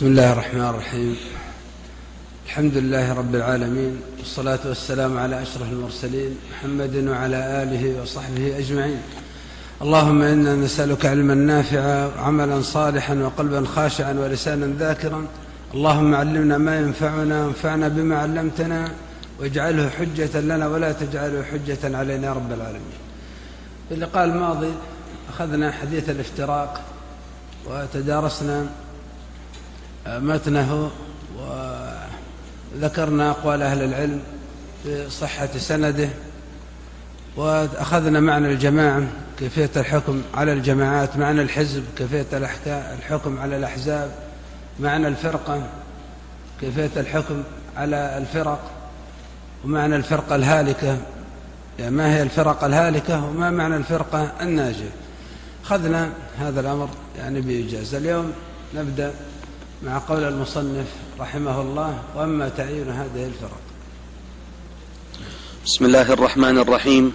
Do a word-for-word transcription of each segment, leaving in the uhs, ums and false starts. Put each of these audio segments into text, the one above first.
بسم الله الرحمن الرحيم. الحمد لله رب العالمين، والصلاة والسلام على أشرف المرسلين محمد وعلى آله وصحبه أجمعين. اللهم إنا نسألك علما نافعا وعملا صالحا وقلبا خاشعا ولسانا ذاكرا. اللهم علمنا ما ينفعنا وانفعنا بما علمتنا واجعله حجة لنا ولا تجعله حجة علينا يا رب العالمين. في اللقاء الماضي أخذنا حديث الافتراق وتدارسنا متنه وذكرنا أقوال أهل العلم في صحة سنده، وأخذنا معنى الجماعة كيفية الحكم على الجماعات، معنى الحزب كيفية الحكم على الأحزاب، معنى الفرقة كيفية الحكم على الفرق، ومعنى الفرقة الهالكة، يعني ما هي الفرقة الهالكة وما معنى الفرقة الناجية. أخذنا هذا الأمر يعني بإيجاز. اليوم نبدأ مع قول المصنف رحمه الله: وأما تعيين هذه الفرق. بسم الله الرحمن الرحيم.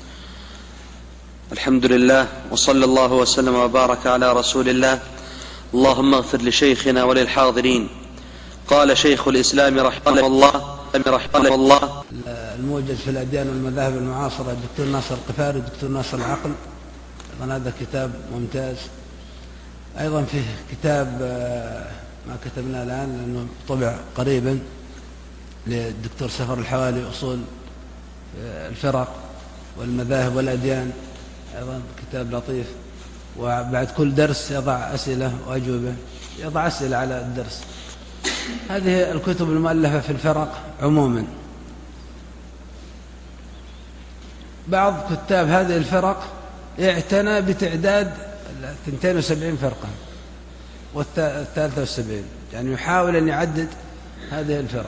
الحمد لله، وصلى الله وسلم وبارك على رسول الله. اللهم اغفر لشيخنا وللحاضرين. قال شيخ الإسلام رحمه الله رحمه الله الموجز في الأديان والمذاهب المعاصرة الدكتور ناصر القفاري والدكتور ناصر العقل. أيضا هذا كتاب ممتاز. أيضا فيه كتاب ما كتبناه الآن لأنه طبع قريبا للدكتور سفر الحوالي، أصول الفرق والمذاهب والأديان، أيضا كتاب لطيف. وبعد كل درس يضع أسئلة وأجوبة، يضع أسئلة على الدرس. هذه الكتب المؤلفة في الفرق عموما. بعض كتاب هذه الفرق اعتنى بتعداد اثنتين وسبعين فرقة والثالثة والسبعين، يعني يحاول أن يعدد هذه الفرق.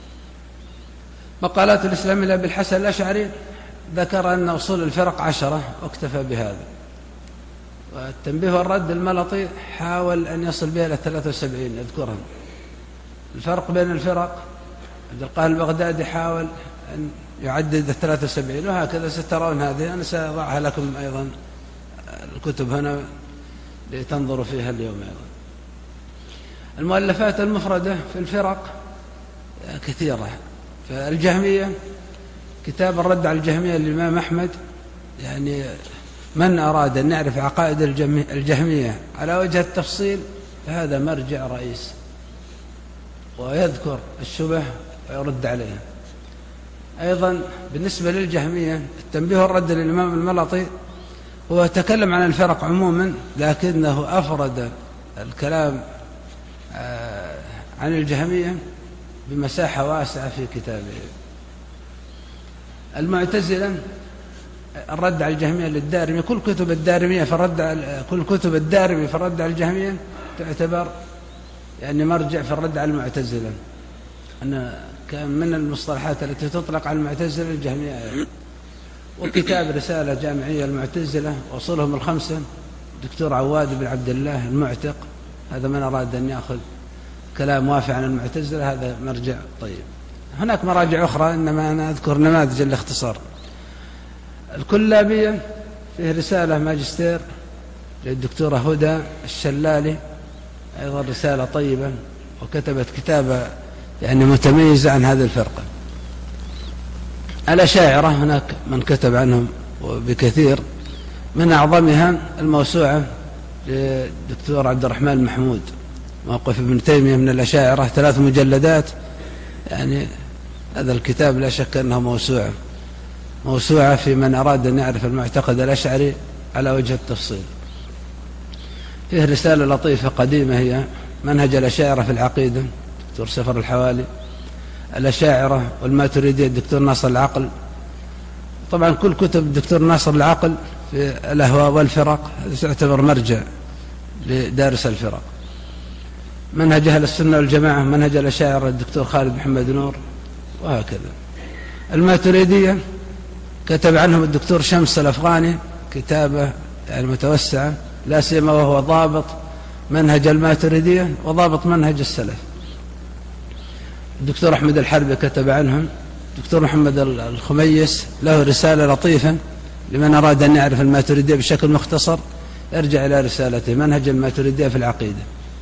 مقالات الإسلام إلى أبي الحسن الأشعري ذكر أن أصول الفرق عشرة واكتفى بهذا. والتنبيه والرد الملطي حاول أن يصل بها إلى ثلاثة وسبعين يذكرها. الفرق بين الفرق عبد القاهر البغدادي حاول أن يعدد ثلاثة وسبعين، وهكذا سترون هذه. أنا سأضعها لكم أيضا الكتب هنا لتنظروا فيها اليوم. أيضا المؤلفات المفردة في الفرق كثيرة. فالجهمية كتاب الرد على الجهمية للإمام أحمد، يعني من أراد أن يعرف عقائد الجهمية على وجه التفصيل فهذا مرجع رئيس، ويذكر الشبه ويرد عليها. أيضا بالنسبة للجهمية التنبيه والرد للإمام الملطي هو تكلم عن الفرق عموما، لكنه أفرد الكلام عن الجهمية بمساحة واسعة في كتابه. المعتزلة الرد على الجهمية للدارمي، كل كتب الدارمية في الرد على كل كتب الدارمي في الرد على الجهمية تعتبر يعني مرجع في الرد على المعتزلة. أن كان من المصطلحات التي تطلق على المعتزلة الجهمية. وكتاب رسالة جامعية المعتزلة وأصولهم الخمسة دكتور عواد بن عبد الله المعتق، هذا من أراد أن يأخذ كلام وافع عن المعتزلة هذا مرجع طيب. هناك مراجع أخرى إنما أنا أذكر نماذج الاختصار. الكلابية فيه رسالة ماجستير للدكتورة هدى الشلالي، أيضا رسالة طيبة، وكتبت كتابة يعني متميزة عن هذه الفرقة. الأشاعرة هناك من كتب عنهم وبكثير، من أعظمها الموسوعة للدكتور عبد الرحمن محمود موقف ابن تيمية من الأشاعرة، ثلاث مجلدات. يعني هذا الكتاب لا شك أنه موسوعة موسوعة في من أراد أن يعرف المعتقد الأشعري على وجه التفصيل. فيه رسالة لطيفة قديمة هي منهج الأشاعرة في العقيدة دكتور سفر الحوالي، الأشاعرة والماتريدية الدكتور ناصر العقل. طبعا كل كتب الدكتور ناصر العقل في الأهواء والفرق هذا تعتبر مرجع لدارس الفرق. منهج أهل السنة والجماعة، منهج الأشاعرة الدكتور خالد محمد نور، وهكذا. الماتريدية كتب عنهم الدكتور شمس الأفغاني كتابة يعني متوسعة، لا سيما وهو ضابط منهج الماتريدية وضابط منهج السلف. الدكتور أحمد الحربي كتب عنهم. الدكتور محمد الخميس له رسالة لطيفة لمن أراد أن يعرف الماتريدية بشكل مختصر، يرجع إلى رسالته منهج الماتريدية في العقيدة.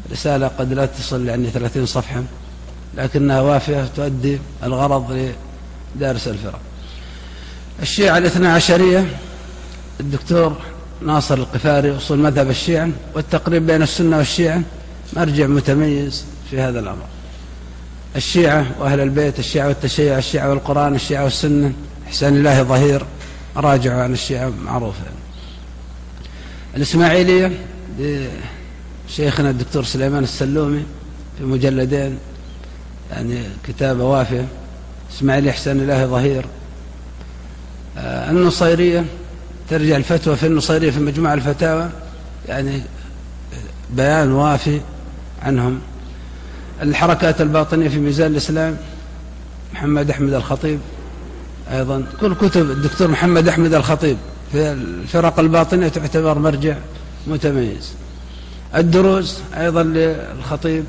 رسالة قد لا تصل يعني ثلاثين صفحة، لكنها وافية تؤدي الغرض لدارس الفرق. الشيعة الاثنى عشرية، الدكتور ناصر القفاري، أصول مذهب الشيعة والتقريب بين السنة والشيعة، مرجع متميز في هذا الأمر. الشيعة وأهل البيت، الشيعة والتشيع، الشيعة والقرآن، الشيعة والسنة، إحسان الله ظهير، راجعوا عن الشيعة معروفة. الإسماعيلية لشيخنا الدكتور سليمان السلومي في مجلدين، يعني كتابة وافية، إسماعيلية إحسان الله ظهير. آه النصيرية ترجع الفتوى في النصيرية في مجموع الفتاوى، يعني بيان وافي عنهم. الحركات الباطنية في ميزان الإسلام، محمد أحمد الخطيب، أيضا كل كتب الدكتور محمد أحمد الخطيب في الفرق الباطنية تعتبر مرجع متميز. الدروز أيضا للخطيب.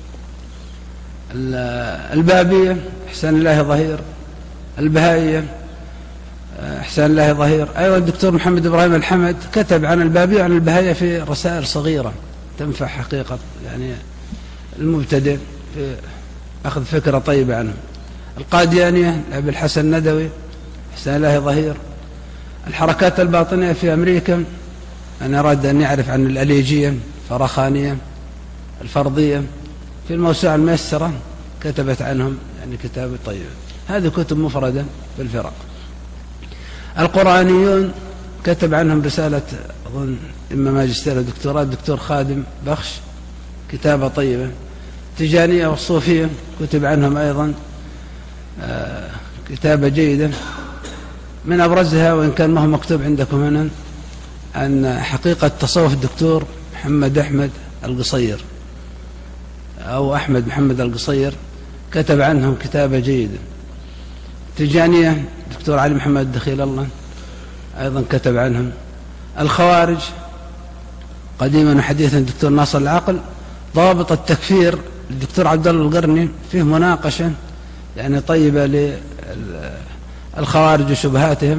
البابية إحسان الله ظهير. البهائية إحسان الله ظهير. أيضا الدكتور محمد إبراهيم الحمد كتب عن البابية وعن البهائية في رسائل صغيرة تنفع حقيقة يعني المبتدئ في أخذ فكرة طيبة عنه. القاديانية لأبي الحسن الندوي، إحسان الله ظهير. الحركات الباطنية في أمريكا، أنا أراد أن يعرف عن الأليجية، الفرخانية، الفرضية، في الموسوعة الميسرة كتبت عنهم يعني كتاب طيب. هذه كتب مفردة في الفرق. القرآنيون كتب عنهم رسالة أظن إما ماجستير ودكتوراه الدكتور خادم بخش، كتابة طيبة. التجانية والصوفية كتب عنهم أيضا آه كتابة جيدة. من أبرزها وإن كان ما هو مكتوب عندكم هنا عن حقيقة تصوف الدكتور محمد أحمد القصير أو أحمد محمد القصير، كتب عنهم كتابة جيدة. التجانية الدكتور علي محمد دخيل الله أيضا كتب عنهم. الخوارج قديما وحديثا الدكتور ناصر العقل. ضابط التكفير الدكتور عبد الله القرني، فيه مناقشة يعني طيبة للخوارج وشبهاتهم.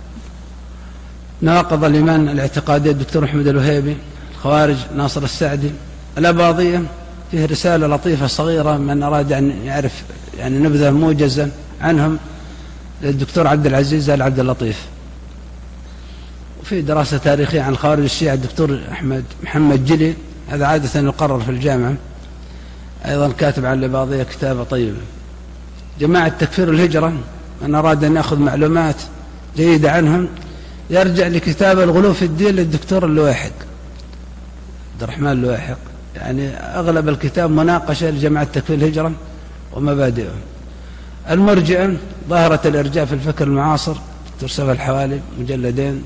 نواقض الإيمان الاعتقادية الدكتور محمد الوهيبي. الخوارج ناصر السعدي. الأباضية فيه رسالة لطيفة صغيرة من أراد أن يعرف يعني نبذة موجزة عنهم للدكتور عبد العزيز آل عبد اللطيف. وفي دراسة تاريخية عن الخوارج الشيعة الدكتور أحمد محمد جلي، هذا عادة يقرر في الجامعة، أيضا كاتب عن الأباضية كتابة طيبة. جماعة تكفير الهجرة، من أراد أن يأخذ معلومات جيدة عنهم يرجع لكتاب الغلو في الدين للدكتور اللواحق عبد الرحمن اللواحق، يعني أغلب الكتاب مناقشة لجماعة تكفير الهجرة ومبادئهم. المرجئة ظاهرة الإرجاء في الفكر المعاصر، دكتور سفى الحوالي، مجلدين.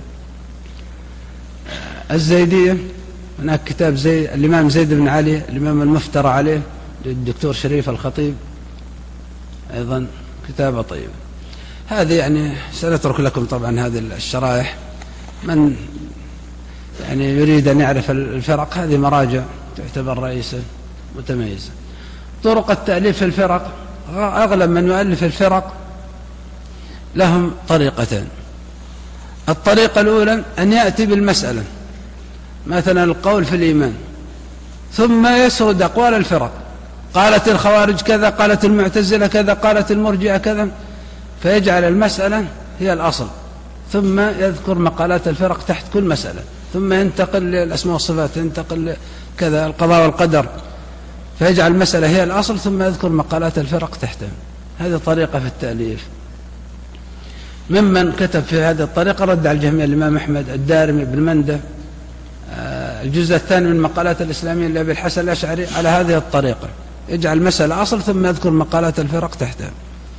الزيدية هناك كتاب زي الإمام زيد بن علي الإمام المفترى عليه للدكتور شريف الخطيب، أيضا كتابة طيبة. هذه يعني سنترك لكم طبعا هذه الشرائح، من يعني يريد أن يعرف الفرق هذه مراجع تعتبر رئيسة متميزة. طرق التأليف في الفرق، أغلب من يؤلف الفرق لهم طريقتين. الطريقة الأولى أن يأتي بالمسألة، مثلا القول في الإيمان، ثم يسرد أقوال الفرق، قالت الخوارج كذا، قالت المعتزلة كذا، قالت المرجئة كذا، فيجعل المسألة هي الأصل، ثم يذكر مقالات الفرق تحت كل مسألة، ثم ينتقل للأسماء والصفات، ينتقل كذا القضاء والقدر، فيجعل المسألة هي الأصل ثم يذكر مقالات الفرق تحتها. هذه طريقة في التأليف. ممن كتب في هذه الطريقة رد على الجهمية الإمام أحمد، الدارمي، ابن مندة. الجزء الثاني من مقالات الإسلامية لأبي الحسن الأشعري على هذه الطريقة، يجعل المسألة أصل ثم يذكر مقالات الفرق تحتها.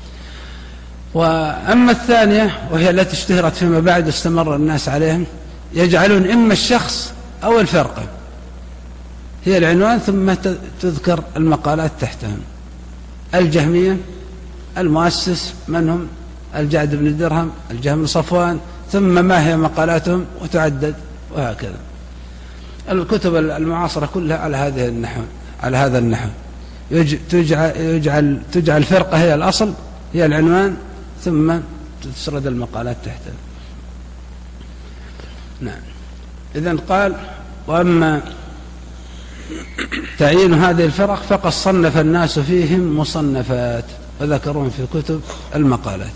وأما الثانية وهي التي اشتهرت فيما بعد واستمر الناس عليهم، يجعلون إما الشخص أو الفرقة هي العنوان ثم تذكر المقالات تحتها. الجهمية المؤسس من هم؟ الجعد بن درهم، الجهم بن صفوان، ثم ما هي مقالاتهم وتعدد، وهكذا. الكتب المعاصرة كلها على هذه النحو، على هذا النحو، تجعل يجعل تجعل الفرقة هي الأصل، هي العنوان، ثم تسرد المقالات تحتها. نعم. إذن قال: وأما تعيين هذه الفرق فقد صنف الناس فيهم مصنفات وذكرون في كتب المقالات.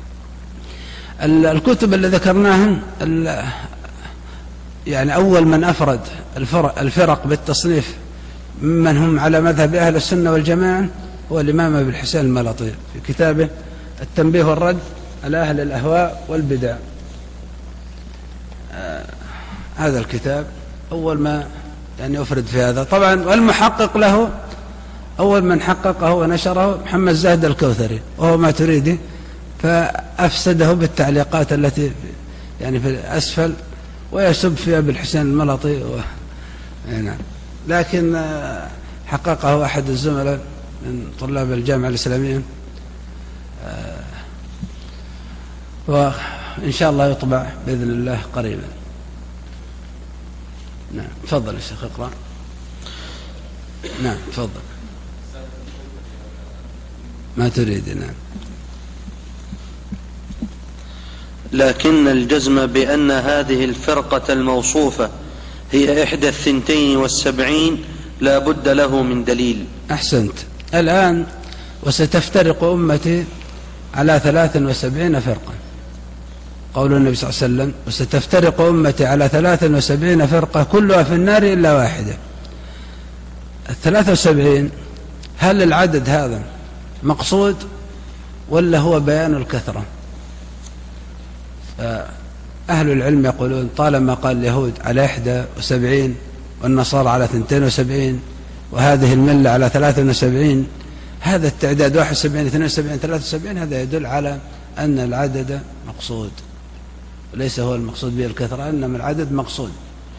الكتب اللي ذكرناها يعني أول من أفرد الفرق بالتصنيف ممن هم على مذهب أهل السنة والجماعة هو الإمام أبي الحسين الملطي في كتابه التنبيه والرد على أهل الأهواء والبدع. آه هذا الكتاب أول ما يعني أفرد في هذا. طبعا والمحقق له أول من حققه ونشره محمد زاهد الكوثري وهو ماتريدي، فأفسده بالتعليقات التي يعني في أسفل ويسب في أبي الحسين الملطي و... يعني لكن حققه أحد الزملاء من طلاب الجامعة الإسلامية، وإن شاء الله يطبع بإذن الله قريبا. نعم تفضل يا شيخ اقرأ. نعم تفضل. ما تريد. نعم. لكن الجزم بأن هذه الفرقة الموصوفة هي إحدى الثنتين والسبعين لا بد له من دليل. أحسنت. الآن وستفترق أمتي على ثلاث وسبعين فرقة، قول النبي صلى الله عليه وسلم وستفترق أمتي على ثلاث وسبعين فرقة كلها في النار إلا واحدة. الثلاث وسبعين هل العدد هذا مقصود ولا هو بيان الكثرة؟ أهل العلم يقولون طالما قال اليهود على إحدى وسبعين والنصارى على اثنتين وسبعين وهذه الملة على ثلاثة وسبعين، هذا التعداد واحد وسبعين اثنين وسبعين ثلاثة وسبعين هذا يدل على أن العدد مقصود، وليس هو المقصود به الكثرة، إنما العدد مقصود.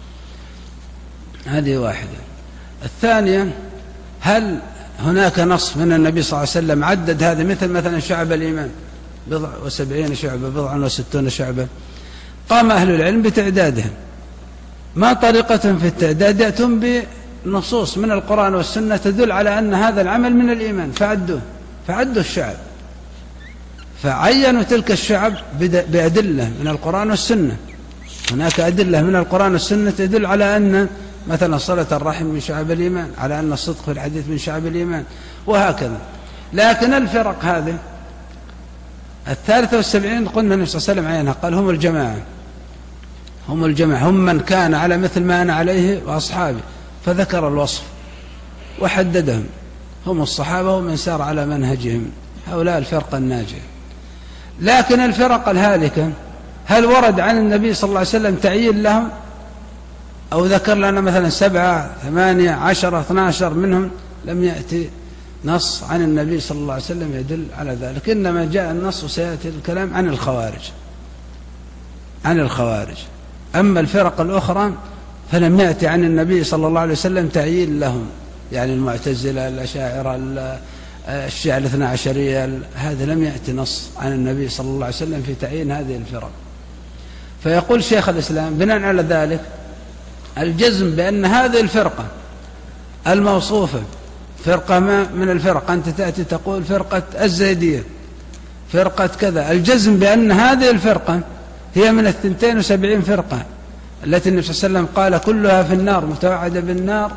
هذه واحدة. الثانية هل هناك نص من النبي صلى الله عليه وسلم عدد هذا مثل مثلا شعب الإيمان بضع وسبعين شعبة بضع وستون شعبة؟ قام أهل العلم بتعدادهم. ما طريقتهم في التعداد؟ يأتون بنصوص من القرآن والسنة تدل على أن هذا العمل من الإيمان فعدوه، فعدوا الشعب، فعينوا تلك الشعب بأدلة من القرآن والسنة. هناك أدلة من القرآن والسنة تدل على أن مثلا صلة الرحم من شعب الإيمان، على أن الصدق في الحديث من شعب الإيمان، وهكذا. لكن الفرق هذه الثالثة والسبعين قلنا النبي صلى الله عليه وسلم عينها، قال هم الجماعة، هم الجماعة، هم من كان على مثل ما أنا عليه وأصحابي، فذكر الوصف وحددهم، هم الصحابة ومن سار على منهجهم، هؤلاء الفرقة الناجية. لكن الفرق الهالكة هل ورد عن النبي صلى الله عليه وسلم تعيين لهم أو ذكر لنا مثلا سبعة ثمانية عشرة اثنا عشر منهم؟ لم يأتي نص عن النبي صلى الله عليه وسلم يدل على ذلك، إنما جاء النص وسيأتي الكلام عن الخوارج، عن الخوارج. أما الفرق الأخرى فلم يأتي عن النبي صلى الله عليه وسلم تعيين لهم، يعني المعتزلة الأشاعرة الشيعة الاثنى عشرية، هذا لم يأتي نص عن النبي صلى الله عليه وسلم في تعيين هذه الفرق. فيقول شيخ الإسلام بناء على ذلك الجزم بأن هذه الفرقة الموصوفة فرقة ما من الفرق، أنت تأتي تقول فرقة الزيدية فرقة كذا، الجزم بأن هذه الفرقة هي من الثنتين وسبعين فرقة التي النبي صلى الله عليه وسلم قال كلها في النار متوعدة بالنار،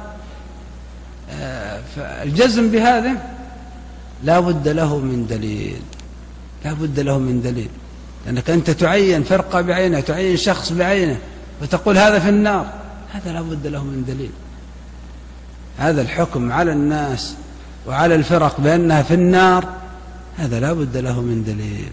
فالجزم بهذا لا بد له من دليل، لا بد له من دليل، لأنك أنت تعين فرقة بعينه، تعين شخص بعينه وتقول هذا في النار، هذا لا بد له من دليل. هذا الحكم على الناس وعلى الفرق بأنها في النار هذا لا بد له من دليل.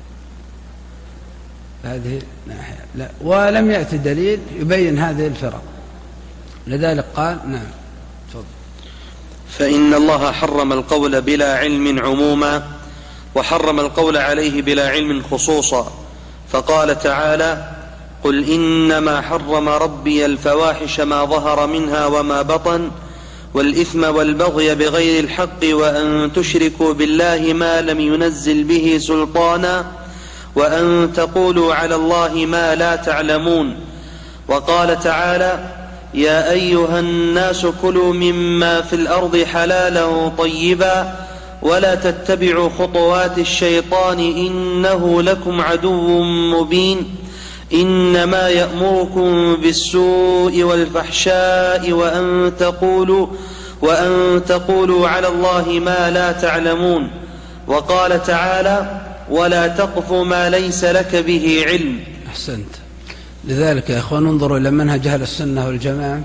هذه ناحية لا، ولم يأتي دليل يبين هذه الفرق، لذلك قال نعم تفضل. فإن الله حرم القول بلا علم عموما وحرم القول عليه بلا علم خصوصا، فقال تعالى قل إنما حرم ربي الفواحش ما ظهر منها وما بطن والإثم والبغي بغير الحق وأن تشركوا بالله ما لم ينزل به سلطانا وأن تقولوا على الله ما لا تعلمون. وقال تعالى يا أيها الناس كلوا مما في الأرض حلالا طيبا ولا تتبعوا خطوات الشيطان إنه لكم عدو مبين. إنما يأمركم بالسوء والفحشاء وأن تقولوا, وأن تقولوا على الله ما لا تعلمون. وقال تعالى ولا تقف ما ليس لك به علم. أحسنت. لذلك يا أخوان انظروا إلى منهج أهل السنة والجماعة.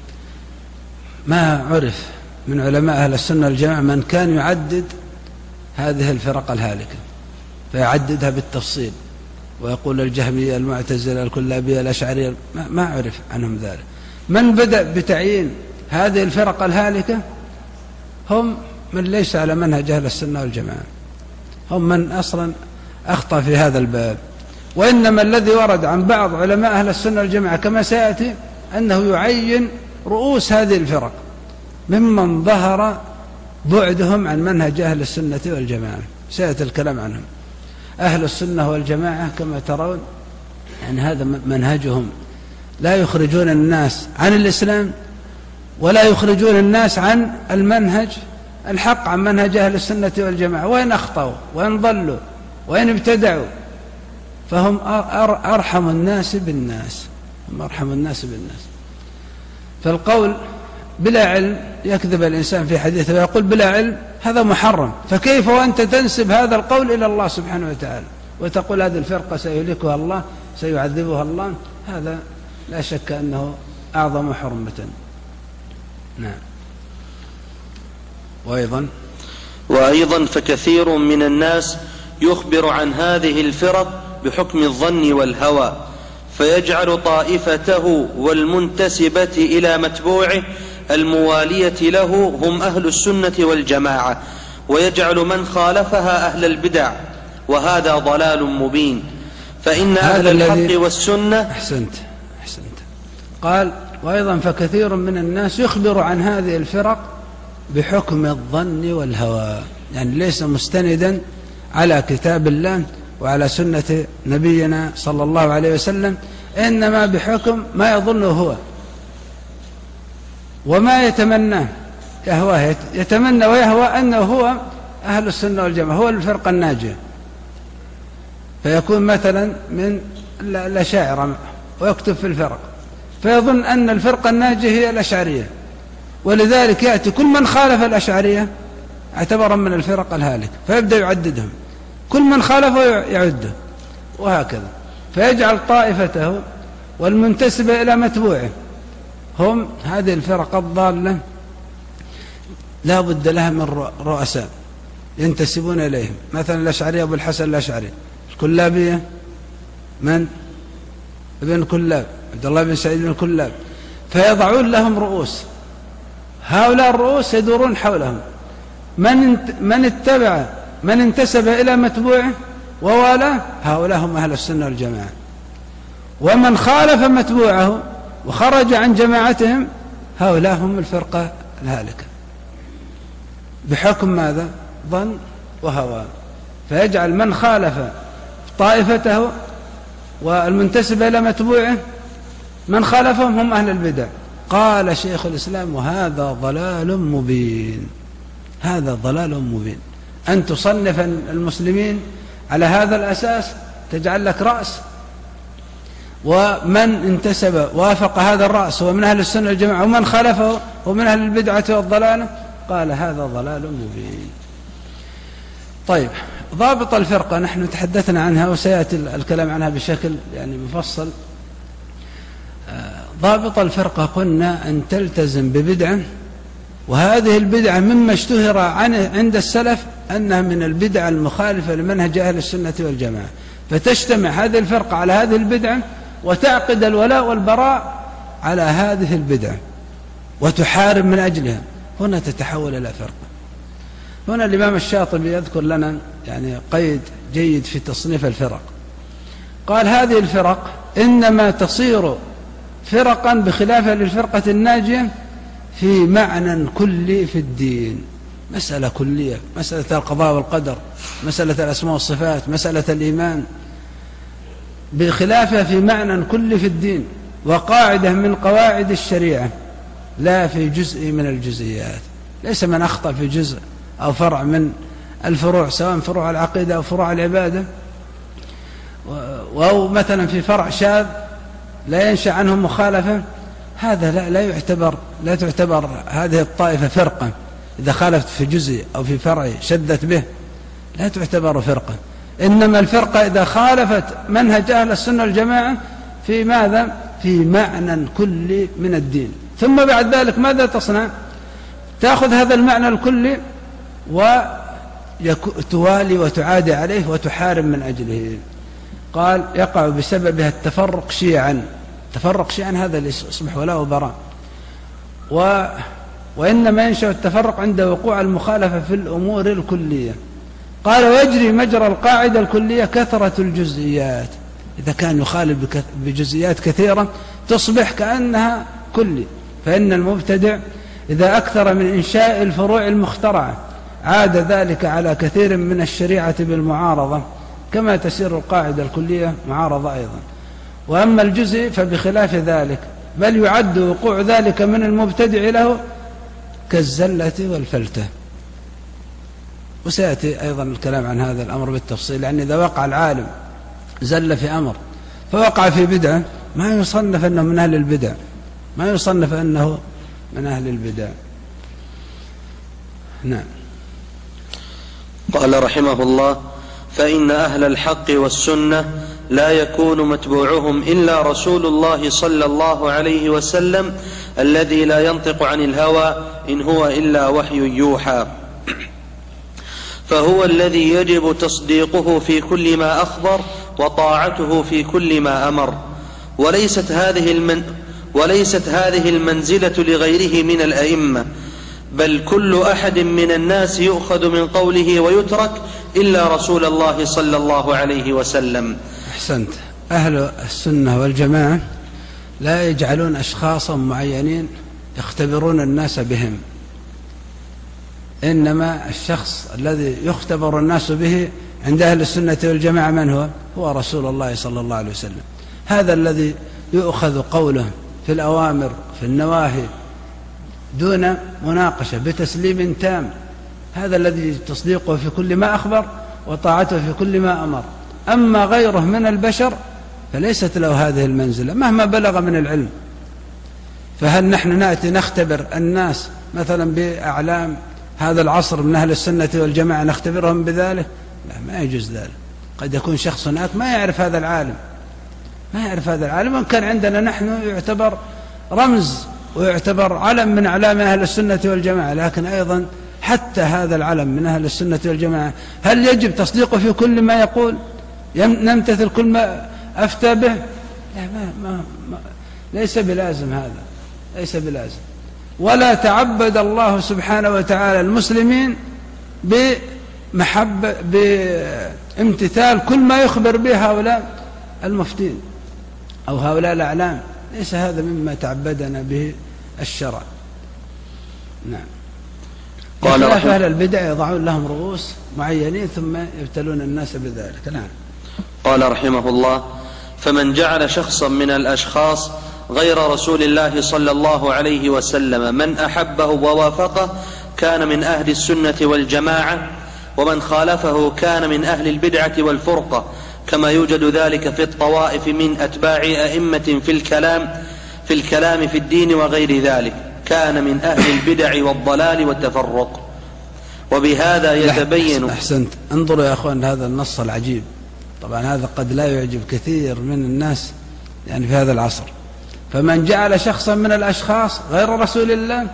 ما عرف من علماء أهل السنة والجماعة من كان يعدد هذه الفرق الهالكة فيعددها بالتفصيل ويقول الجهمية المعتزلة الكلابية الأشعرية، ما, ما عرف عنهم ذلك. من بدأ بتعيين هذه الفرق الهالكة هم من ليس على منهج أهل السنة والجماعة، هم من أصلا أخطأ في هذا الباب. وإنما الذي ورد عن بعض علماء أهل السنة والجماعة كما سيأتي أنه يعين رؤوس هذه الفرق ممن ظهر بعدهم عن منهج أهل السنة والجماعة، سيأتي الكلام عنهم. أهل السنة والجماعة كما ترون يعني هذا منهجهم، لا يخرجون الناس عن الإسلام ولا يخرجون الناس عن المنهج الحق، عن منهج أهل السنة والجماعة، وإن أخطأوا وإن ضلوا وإن ابتدعوا فهم أرحم الناس بالناس، هم أرحم الناس بالناس. فالقول بلا علم يكذب الإنسان في حديثه ويقول بلا علم، هذا محرم. فكيف وأنت تنسب هذا القول إلى الله سبحانه وتعالى وتقول هذه الفرقة سيهلكها الله سيعذبها الله؟ هذا لا شك أنه أعظم حرمة. نعم. وأيضا وأيضا فكثير من الناس يخبر عن هذه الفرق بحكم الظن والهوى، فيجعل طائفته والمنتسبة إلى متبوعه الموالية له هم أهل السنة والجماعة، ويجعل من خالفها أهل البدع، وهذا ضلال مبين. فإن أهل الحق والسنة أحسنت أحسنت قال وأيضا فكثير من الناس يخبر عن هذه الفرق بحكم الظن والهوى، يعني ليس مستندا على كتاب الله وعلى سنة نبينا صلى الله عليه وسلم، إنما بحكم ما يظنه هو وما يتمناه، يهواه يتمنى ويهوى أنه هو أهل السنة والجماعة، هو الفرقة الناجية، فيكون مثلا من الأشاعرة ويكتب في الفرق فيظن أن الفرقة الناجية هي الأشعرية، ولذلك يأتي كل من خالف الأشعرية اعتبرا من الفرق الهالكة فيبدأ يعددهم، كل من خالفه يعده، وهكذا. فيجعل طائفته والمنتسبة إلى متبوعه هم هذه الفرق الضالة لا بد لها من رؤساء ينتسبون إليهم، مثلا الأشعرية أبو الحسن الأشعري، الكلابية من ابن كلاب عبد الله بن سعيد بن كلاب، فيضعون لهم رؤوس، هؤلاء الرؤوس يدورون حولهم، من من اتبع من انتسب إلى متبوعه ووالاه هؤلاء هم أهل السنة والجماعة، ومن خالف متبوعه وخرج عن جماعتهم هؤلاء هم الفرقة الهالكة، بحكم ماذا؟ ظن وهوى. فيجعل من خالف طائفته والمنتسب إلى متبوعه من خالفهم هم أهل البدع. قال شيخ الإسلام وهذا ضلال مبين، هذا ضلال مبين، أن تصنف المسلمين على هذا الأساس، تجعل لك رأس ومن انتسب وافق هذا الرأس هو من أهل السنة والجماعة ومن خالفه هو من أهل البدعة والضلالة، قال هذا ضلال مبين. طيب، ضابط الفرقة نحن تحدثنا عنها وسيأتي الكلام عنها بشكل يعني مفصل. ضابط الفرقة قلنا أن تلتزم ببدعة، وهذه البدعة مما اشتهر عنه عند السلف أنها من البدع المخالفة لمنهج أهل السنة والجماعة، فتجتمع هذه الفرقة على هذه البدعة وتعقد الولاء والبراء على هذه البدعة وتحارب من أجلها، هنا تتحول إلى فرقة. هنا الإمام الشاطبي يذكر لنا يعني قيد جيد في تصنيف الفرق، قال هذه الفرق إنما تصير فرقا بخلافها للفرقة الناجية في معنى كلي في الدين، مسألة كلية، مسألة القضاء والقدر، مسألة الأسماء والصفات، مسألة الإيمان، بخلافها في معنى كلي في الدين، وقاعدة من قواعد الشريعة لا في جزء من الجزئيات. ليس من أخطأ في جزء أو فرع من الفروع سواء فروع العقيدة أو فروع العبادة أو مثلا في فرع شاذ لا ينشأ عنه مخالفة، هذا لا, لا يعتبر لا تعتبر هذه الطائفة فرقة. إذا خالفت في جزء أو في فرع شدت به لا تعتبر فرقة، إنما الفرقة إذا خالفت منهج أهل السنة والجماعة في ماذا؟ في معنى كلي من الدين. ثم بعد ذلك ماذا تصنع؟ تأخذ هذا المعنى الكلي وتوالي وتعادي عليه وتحارب من أجله. قال يقع بسببها التفرق شيعا. تفرق شيعا هذا اللي يصبح ولاء وبراء. و وإنما ينشأ التفرق عند وقوع المخالفة في الأمور الكلية. قال ويجري مجرى القاعدة الكلية كثرة الجزئيات. إذا كان يخالف بجزئيات كثيرة تصبح كأنها كلي. فإن المبتدع إذا أكثر من إنشاء الفروع المخترعة عاد ذلك على كثير من الشريعة بالمعارضة، كما تسير القاعدة الكلية معارضة أيضا. وأما الجزء فبخلاف ذلك، بل يعد وقوع ذلك من المبتدع له كالزلة والفلتة. وسيأتي أيضا الكلام عن هذا الأمر بالتفصيل، لأن إذا وقع العالم زل في أمر فوقع في بدعة ما يصنف أنه من أهل البدع، ما يصنف أنه من أهل البدع. نعم. قال رحمه الله: فإن أهل الحق والسنة لا يكون متبوعهم إلا رسول الله صلى الله عليه وسلم الذي لا ينطق عن الهوى إن هو إلا وحي يوحى، فهو الذي يجب تصديقه في كل ما أخبر وطاعته في كل ما أمر. وليست هذه المن وليست هذه المنزلة لغيره من الأئمة، بل كل أحد من الناس يؤخذ من قوله ويترك إلا رسول الله صلى الله عليه وسلم. أحسنت. أهل السنة والجماعة لا يجعلون أشخاصا معينين يختبرون الناس بهم، إنما الشخص الذي يختبر الناس به عند أهل السنة والجماعة من هو؟ هو رسول الله صلى الله عليه وسلم. هذا الذي يؤخذ قوله في الأوامر في النواهي دون مناقشة بتسليم تام، هذا الذي تصديقه في كل ما أخبر وطاعته في كل ما أمر. أما غيره من البشر فليست له هذه المنزلة مهما بلغ من العلم. فهل نحن نأتي نختبر الناس مثلا بأعلام هذا العصر من أهل السنة والجماعة نختبرهم بذلك؟ لا، ما يجوز ذلك. قد يكون شخص هناك ما يعرف هذا العالم، ما يعرف هذا العالم، وإن كان عندنا نحن يعتبر رمز ويعتبر علم من أعلام أهل السنة والجماعة، لكن أيضا حتى هذا العلم من أهل السنة والجماعة هل يجب تصديقه في كل ما يقول؟ نمتثل كل ما أفتى به؟ لا، ما ما ما ليس بلازم، هذا ليس بلازم. ولا تعبد الله سبحانه وتعالى المسلمين بمحبة بامتثال كل ما يخبر به هؤلاء المفتين أو هؤلاء الأعلام، ليس هذا مما تعبدنا به الشرع. نعم. قال أهل البدع يضعون لهم رؤوس معينين ثم يبتلون الناس بذلك. نعم. قال رحمه الله: فمن جعل شخصا من الأشخاص غير رسول الله صلى الله عليه وسلم من أحبه ووافقه كان من أهل السنة والجماعة، ومن خالفه كان من أهل البدعة والفرقة، كما يوجد ذلك في الطوائف من أتباع أئمة في الكلام في الكلام في الدين وغير ذلك، كان من أهل البدع والضلال والتفرق. وبهذا يتبين. أحسنت. انظروا يا أخوان هذا النص العجيب، طبعا هذا قد لا يعجب كثير من الناس يعني في هذا العصر. فمن جعل شخصا من الأشخاص غير رسول الله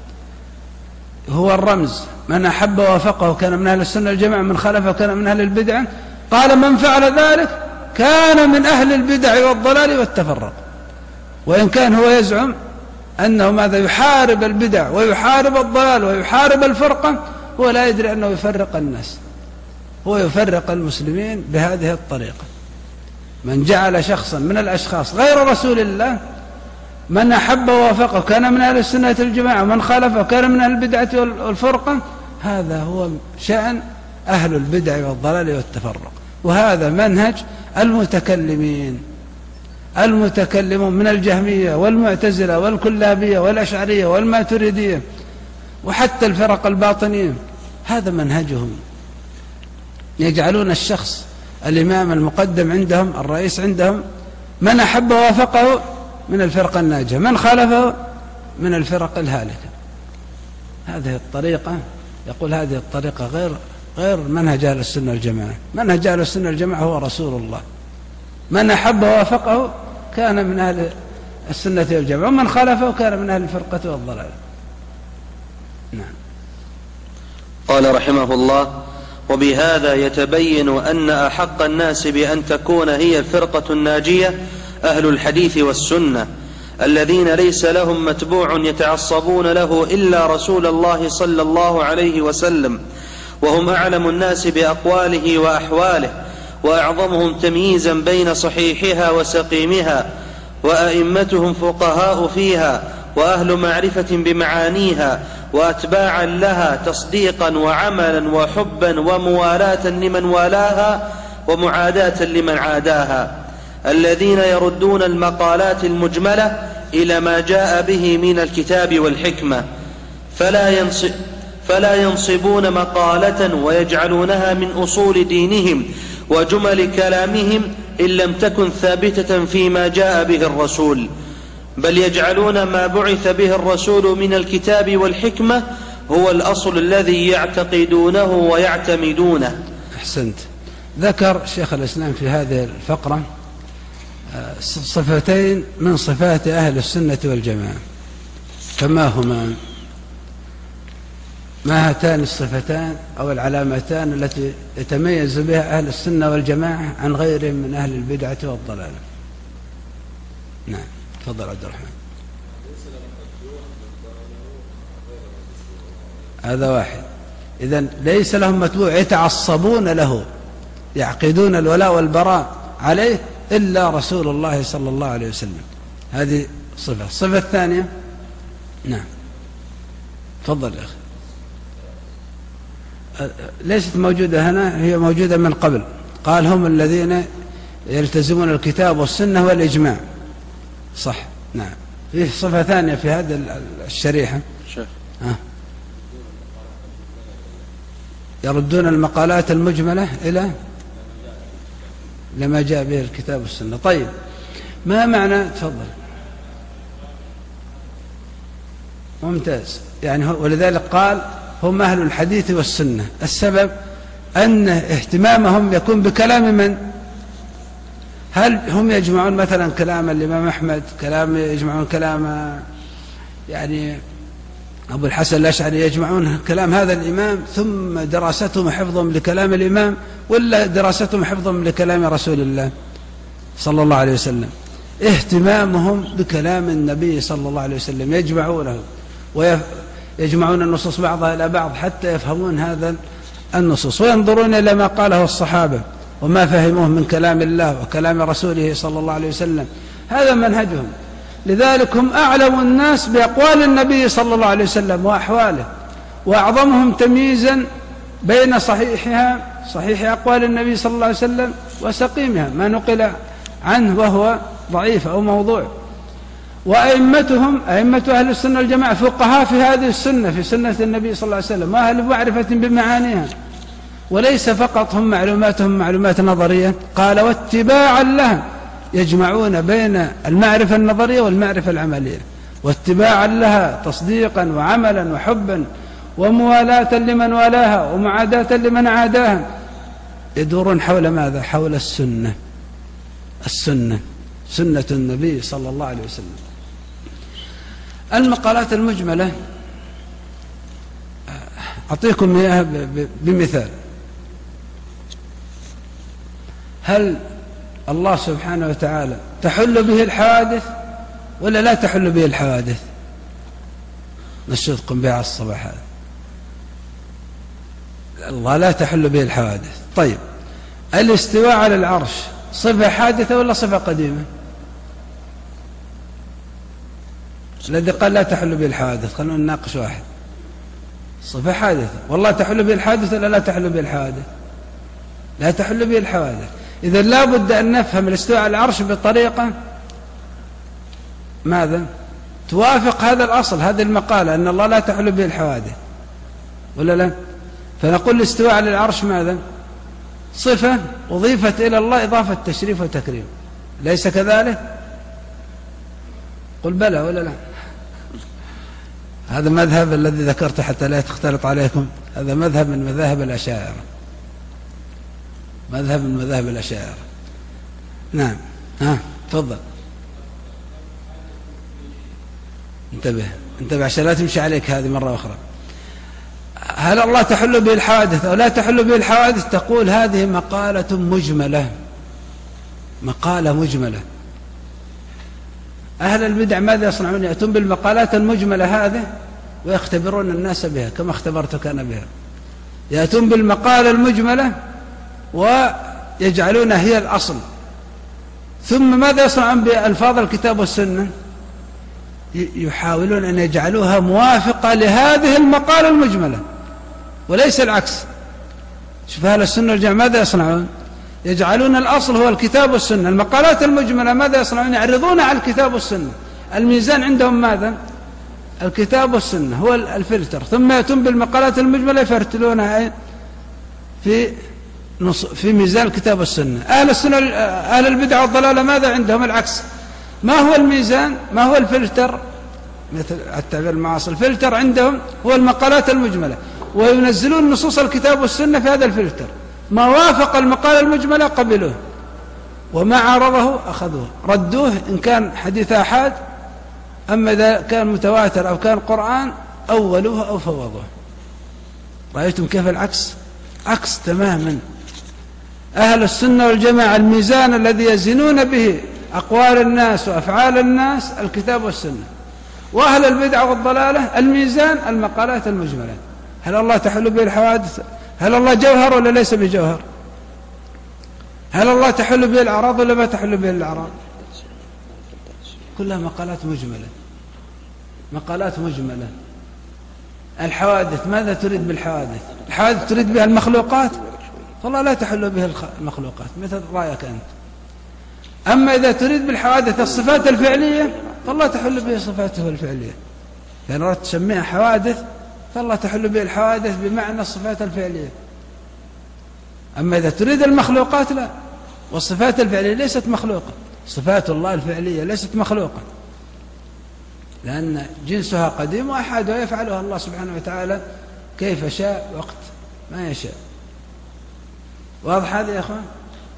هو الرمز، من أحب ووافقه كان من أهل السنة والجماعة، من خالفه كان من أهل البدعة. قال من فعل ذلك كان من أهل البدع والضلال والتفرق. وإن كان هو يزعم أنه ماذا يحارب البدع ويحارب الضلال ويحارب الفرقة، هو لا يدري أنه يفرق الناس، هو يفرق المسلمين بهذه الطريقة. من جعل شخصا من الأشخاص غير رسول الله من أحب ووافقه كان من أهل السنة والجماعة، ومن خالفه كان من أهل البدعة والفرقة، هذا هو شأن أهل البدع والضلال والتفرق. وهذا منهج المتكلمين المتكلمون من الجهمية والمعتزلة والكلابية والأشعرية والماتريدية وحتى الفرق الباطنية، هذا منهجهم. يجعلون الشخص الإمام المقدم عندهم، الرئيس عندهم، من أحب وافقه من الفرقة الناجية، من خالفه من الفرق الهالكة. هذه الطريقة، يقول هذه الطريقة غير غير منهج أهل السنة والجماعة. منهج أهل السنة والجماعة هو رسول الله، من أحب وافقه كان من أهل السنة والجماعة، ومن خالفه كان من أهل الفرقة والضلال. نعم. قال رحمه الله: وبهذا يتبين أن أحق الناس بأن تكون هي الفرقة الناجية أهل الحديث والسنة، الذين ليس لهم متبوع يتعصبون له إلا رسول الله صلى الله عليه وسلم، وهم أعلم الناس بأقواله وأحواله، وأعظمهم تمييزا بين صحيحها وسقيمها، وأئمتهم فقهاء فيها، وأهل معرفة بمعانيها، وأتباعا لها تصديقا وعملا وحبا وموالاة لمن والاها ومعاداة لمن عاداها، الذين يردون المقالات المجملة إلى ما جاء به من الكتاب والحكمة، فلا ينصب فلا ينصبون مقالة ويجعلونها من أصول دينهم وجمل كلامهم إن لم تكن ثابتة فيما جاء به الرسول، بل يجعلون ما بعث به الرسول من الكتاب والحكمة هو الأصل الذي يعتقدونه ويعتمدونه. أحسنت. ذكر شيخ الإسلام في هذه الفقرة صفتين من صفات أهل السنة والجماعة، فما هما؟ ما هاتان الصفتان أو العلامتان التي يتميز بها أهل السنة والجماعة عن غيرهم من أهل البدعة والضلال؟ نعم، تفضل عبد الرحمن. هذا واحد. إذن ليس لهم متبوع يتعصبون له، يعقدون الولاء والبراء عليه إلا رسول الله صلى الله عليه وسلم. هذه صفة. الصفة الثانية، نعم تفضل يا أخي. ليست موجودة هنا، هي موجودة من قبل. قال هم الذين يلتزمون الكتاب والسنة والإجماع. صح، نعم. فيه صفة ثانية في هذه الشريحة، ها. يردون المقالات المجملة إلى لما جاء به الكتاب والسنة. طيب، ما معنى؟ تفضل. ممتاز. يعني ولذلك قال هم أهل الحديث والسنة. السبب أن اهتمامهم يكون بكلام من؟ هل هم يجمعون مثلا كلام الإمام أحمد، كلام يجمعون كلام يعني أبو الحسن الأشعري، يجمعون كلام هذا الإمام ثم دراستهم حفظهم لكلام الإمام، ولا دراستهم حفظهم لكلام رسول الله صلى الله عليه وسلم؟ اهتمامهم بكلام النبي صلى الله عليه وسلم، يجمعونه ويجمعون النصوص بعضها إلى بعض حتى يفهمون هذا النصوص، وينظرون إلى ما قاله الصحابة وما فهموه من كلام الله وكلام رسوله صلى الله عليه وسلم. هذا منهجهم. لذلك هم أعلم الناس بأقوال النبي صلى الله عليه وسلم وأحواله، وأعظمهم تمييزا بين صحيحها صحيح أقوال النبي صلى الله عليه وسلم وسقيمها، ما نقل عنه وهو ضعيف أو موضوع. وأئمتهم أئمة أهل السنة والجماعة فقهاء في هذه السنة، في سنة النبي صلى الله عليه وسلم، وأهل معرفة بمعانيها، وليس فقط هم معلوماتهم معلومات نظرية. قال واتباعا لها، يجمعون بين المعرفة النظرية والمعرفة العملية، واتباعا لها تصديقا وعملا وحبا وموالاة لمن والاها ومعاداة لمن عاداها. يدورون حول ماذا؟ حول السنة. السنة سنة النبي صلى الله عليه وسلم. المقالات المجملة أعطيكم إياها بمثال. هل الله سبحانه وتعالى تحل به الحوادث ولا لا تحل به الحوادث؟ نشطكم بها على الصباح هذا. الله لا تحل به الحوادث. طيب، الاستواء على العرش صفة حادثة ولا صفة قديمة؟ الذي قال لا تحل به الحوادث، خلونا نناقش واحد. صفة حادثة. والله تحل به الحوادث ولا لا تحل به الحوادث؟ لا تحل به الحوادث. إذا لا بد أن نفهم الاستواء على العرش بطريقة ماذا؟ توافق هذا الأصل، هذه المقالة أن الله لا تحل به الحوادث، ولا لا؟ فنقول الاستواء على العرش ماذا؟ صفة أضيفت إلى الله إضافة تشريف وتكريم، ليس كذلك؟ قل بلى ولا لا؟ هذا مذهب الذي ذكرته حتى لا تختلط عليكم، هذا مذهب من مذاهب الأشاعرة، مذهب من مذاهب الأشاعرة. نعم. ها تفضل. انتبه انتبه عشان لا تمشي عليك هذه مرة أخرى. هل الله تحل به الحوادث أو لا تحل به الحوادث؟ تقول هذه مقالة مجملة، مقالة مجملة. أهل البدع ماذا يصنعون؟ يأتون بالمقالات المجملة هذه ويختبرون الناس بها كما اختبرتك أنا بها. يأتون بالمقالة المجملة ويجعلونها هي الأصل، ثم ماذا يصنعون بألفاظ الكتاب والسنة؟ يحاولون أن يجعلوها موافقة لهذه المقالة المجملة وليس العكس. شوف أهل السنة والجماعة ماذا يصنعون؟ يجعلون الأصل هو الكتاب والسنة، المقالات المجملة ماذا يصنعون؟ يعرضون على الكتاب والسنة. الميزان عندهم ماذا؟ الكتاب والسنة هو الفلتر، ثم يأتون بالمقالات المجملة يفرتلونها في نص في ميزان الكتاب والسنة. أهل السنة أهل البدع والضلالة ماذا عندهم؟ العكس. ما هو الميزان؟ ما هو الفلتر؟ مثل التعبير المعاصر، الفلتر عندهم هو المقالات المجملة، وينزلون نصوص الكتاب والسنة في هذا الفلتر، ما وافق المقالة المجملة قبلوه، وما عارضه أخذوه ردوه إن كان حديث أحد، أما إذا كان متواتر أو كان قرآن أولوه أو فوضوه. رأيتم كيف العكس؟ عكس تماما. أهل السنة والجماعة الميزان الذي يزنون به أقوال الناس وأفعال الناس الكتاب والسنة، وأهل البدع والضلالة الميزان المقالات المجملة. هل الله تحل به الحوادث؟ هل الله جوهر ولا ليس بجوهر؟ هل الله تحل به الأعراض ولا ما تحل به الأعراض؟ كلها مقالات مجملة، مقالات مجملة. الحوادث ماذا تريد بالحوادث؟ الحوادث تريد بها المخلوقات، فالله لا تحل به المخلوقات مثل رأيك أنت. أما إذا تريد بالحوادث الصفات الفعلية فالله تحل به صفاته الفعلية، يعني أردت تسميها حوادث فالله تحل به الحوادث بمعنى الصفات الفعلية. أما إذا تريد المخلوقات لا، والصفات الفعلية ليست مخلوقة، صفات الله الفعلية ليست مخلوقة، لأن جنسها قديم وأحدها يفعلها الله سبحانه وتعالى كيف شاء وقت ما يشاء. واضح هذا يا أخوان؟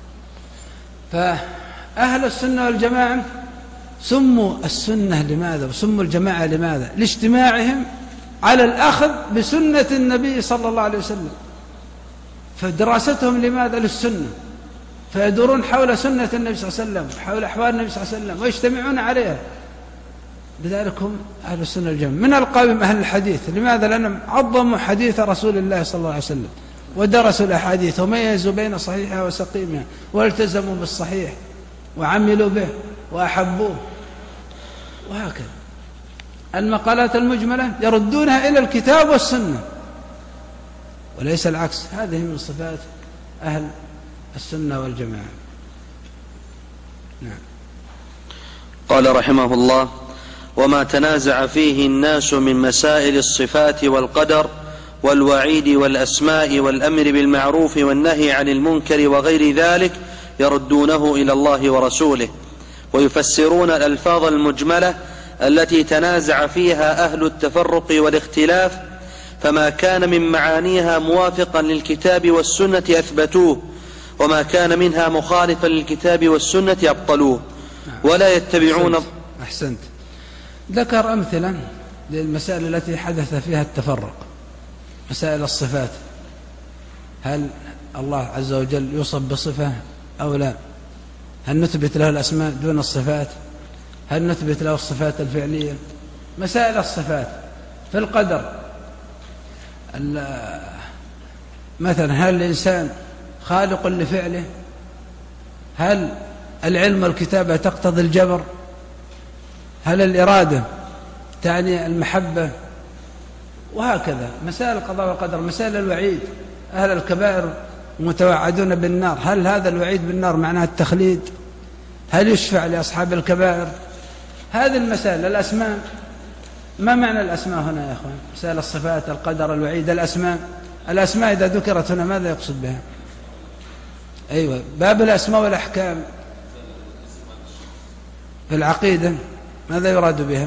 فأهل السنة والجماعة سموا السنة لماذا وسموا الجماعة لماذا؟ لاجتماعهم على الأخذ بسنة النبي صلى الله عليه وسلم، فدراستهم لماذا؟ للسنة، فيدورون حول سنة النبي صلى الله عليه وسلم، حول أحوال النبي صلى الله عليه وسلم ويجتمعون عليها. لذلك هم أهل السنة والجماعة. من القوم أهل الحديث، لماذا؟ لأنهم عظموا حديث رسول الله صلى الله عليه وسلم ودرسوا الأحاديث وميزوا بين صحيحها وسقيمها والتزموا بالصحيح وعملوا به وأحبوه، وهكذا. المقالات المجملة يردونها إلى الكتاب والسنة وليس العكس. هذه من صفات أهل السنة والجماعة. نعم. قال رحمه الله: وما تنازع فيه الناس من مسائل الصفات والقدر والوعيد والأسماء والأمر بالمعروف والنهي عن المنكر وغير ذلك يردونه إلى الله ورسوله، ويفسرون الألفاظ المجملة التي تنازع فيها أهل التفرق والاختلاف، فما كان من معانيها موافقا للكتاب والسنة أثبتوه، وما كان منها مخالفا للكتاب والسنة أبطلوه، ولا يتبعون. أحسنت, أحسنت. ذكر أمثلة للمسائل التي حدث فيها التفرق. مسائل الصفات، هل الله عز وجل يوصف بصفة أو لا؟ هل نثبت له الأسماء دون الصفات؟ هل نثبت له الصفات الفعلية؟ مسائل الصفات. في القدر مثلا، هل الإنسان خالق لفعله؟ هل العلم والكتابة تقتضي الجبر؟ هل الإرادة تعني المحبة؟ وهكذا مسائل القضاء والقدر. مسائل الوعيد، أهل الكبائر متوعدون بالنار، هل هذا الوعيد بالنار معناه التخليد؟ هل يشفع لأصحاب الكبائر؟ هذه المسائل. الأسماء، ما معنى الأسماء هنا يا أخوان؟ مسائل الصفات، القدر، الوعيد، الأسماء. الأسماء إذا ذكرت هنا ماذا يقصد بها؟ أيوة، باب الأسماء والأحكام في العقيدة ماذا يراد بها؟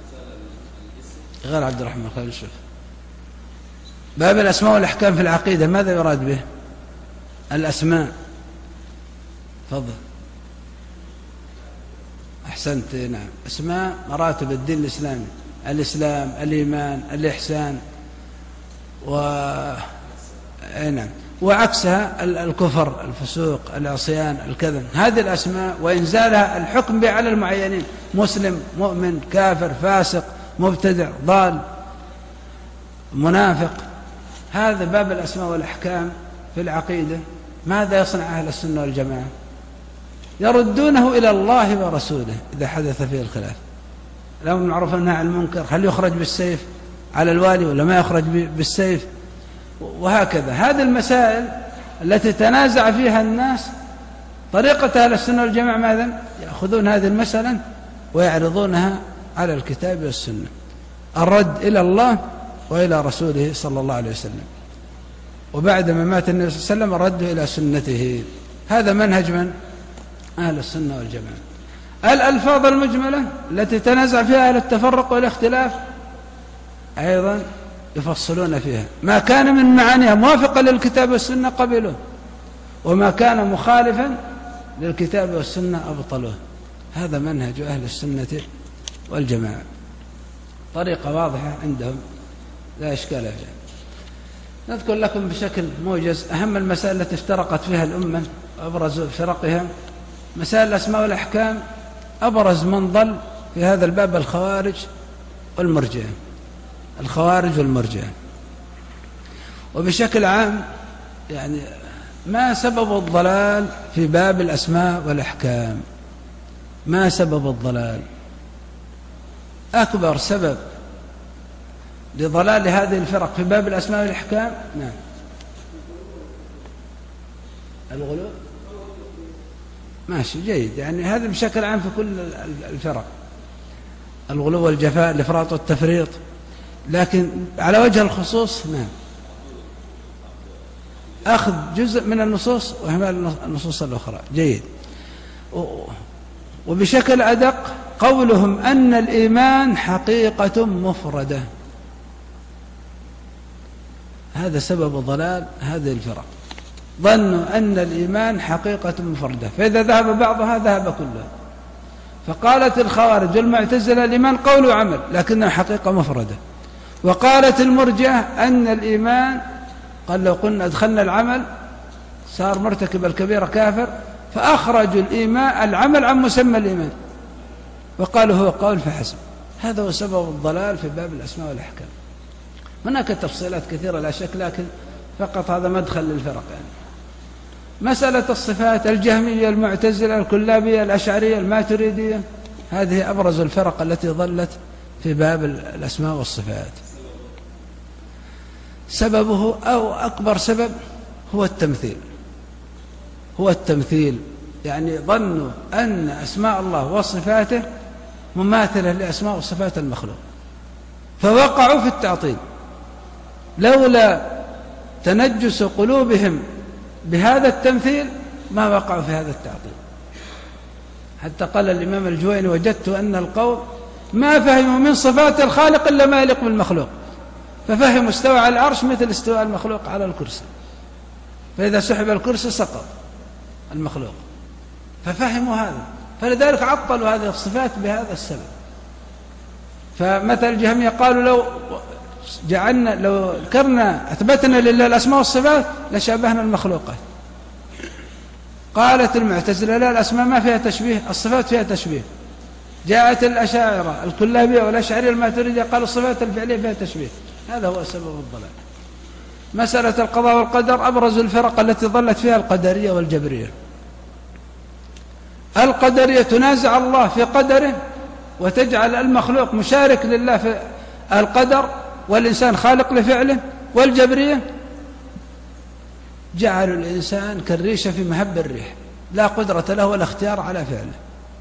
غير عبد الرحمن خلينا نشوف. باب الأسماء والأحكام في العقيدة ماذا يراد به؟ الأسماء. تفضل. أحسنت. نعم، أسماء مراتب الدين الإسلامي: الإسلام، الإيمان، الإحسان، و نعم، وعكسها الكفر، الفسوق، العصيان، الكذب. هذه الأسماء وإنزالها الحكم بها على المعينين: مسلم، مؤمن، كافر، فاسق، مبتدع، ضال، منافق. هذا باب الأسماء والأحكام في العقيدة. ماذا يصنع أهل السنة والجماعة؟ يردونه إلى الله ورسوله إذا حدث فيه الخلاف. الأمر بالمعروف والنهي عن المنكر، هل يخرج بالسيف على الوالي ولا ما يخرج بالسيف؟ وهكذا. هذه المسائل التي تنازع فيها الناس، طريقة أهل السنة والجماعة ماذا؟ يأخذون هذه المسألة ويعرضونها على الكتاب والسنة، الرد إلى الله وإلى رسوله صلى الله عليه وسلم، وبعدما مات النبي صلى الله عليه وسلم رده إلى سنته. هذا منهج من؟ أهل السنة والجماعة. الألفاظ المجملة التي تنازع فيها أهل التفرق والاختلاف أيضا يفصلون فيها. ما كان من معانيها موافقة للكتاب والسنة قبلوه، وما كان مخالفا للكتاب والسنة أبطلوه. هذا منهج أهل السنة والجماعة، طريقة واضحة عندهم لا إشكال فيها. نذكر لكم بشكل موجز أهم المسائل التي افترقت فيها الأمة وأبرز فرقها. مسائل الأسماء والأحكام، أبرز من ضل في هذا الباب الخوارج والمرجئة. الخوارج والمرجئة. وبشكل عام يعني ما سبب الضلال في باب الأسماء والأحكام؟ ما سبب الضلال؟ أكبر سبب لضلال هذه الفرق في باب الأسماء والأحكام نعم الغلو. ماشي، جيد. يعني هذا بشكل عام في كل الفرق، الغلو والجفاء، الإفراط والتفريط. لكن على وجه الخصوص نعم أخذ جزء من النصوص وإهمال النصوص الأخرى. جيد. وبشكل أدق قولهم أن الإيمان حقيقة مفردة، هذا سبب ضلال هذه الفرق. ظنوا أن الإيمان حقيقة مفردة، فإذا ذهب بعضها ذهب كلها. فقالت الخوارج والمعتزلة الإيمان قول وعمل لكنه حقيقة مفردة. وقالت المرجئة أن الإيمان قال لو قلنا أدخلنا العمل صار مرتكب الكبيرة كافر، فأخرجوا الإيمان العمل عن مسمى الإيمان وقالوا هو قول فحسب. هذا هو سبب الضلال في باب الأسماء والأحكام. هناك تفصيلات كثيرة لا شك، لكن فقط هذا مدخل للفرق. يعني مسألة الصفات، الجهمية، المعتزلة، الكلابية، الأشعرية، الماتريدية، هذه أبرز الفرق التي ضلت في باب الأسماء والصفات. سببه أو أكبر سبب هو التمثيل. هو التمثيل، يعني ظنوا أن أسماء الله وصفاته مماثلة لأسماء وصفات المخلوق، فوقعوا في التعطيل. لولا تنجس قلوبهم بهذا التمثيل ما وقعوا في هذا التعطيل. حتى قال الإمام الجويني وجدت أن القوم ما فهموا من صفات الخالق إلا ما يليق بالمخلوق، ففهموا استوى على العرش مثل استواء المخلوق على الكرسي، فإذا سحب الكرسي سقط المخلوق، ففهموا هذا، فلذلك عطلوا هذه الصفات بهذا السبب. فمثل الجهمية قالوا لو جعلنا لو ذكرنا أثبتنا لله الأسماء والصفات لشابهنا المخلوقات. قالت المعتزلة لا، الأسماء ما فيها تشبيه، الصفات فيها تشبيه. جاءت الأشاعرة الكلابية والأشعرية الماتريدية قالوا الصفات الفعلية فيها تشبيه. هذا هو سبب الضلال. مسألة القضاء والقدر أبرز الفرق التي ضلت فيها القدرية والجبرية. القدرية تنازع الله في قدره وتجعل المخلوق مشارك لله في القدر والإنسان خالق لفعله. والجبرية جعلوا الإنسان كالريشة في مهب الريح، لا قدرة له ولا اختيار على فعله.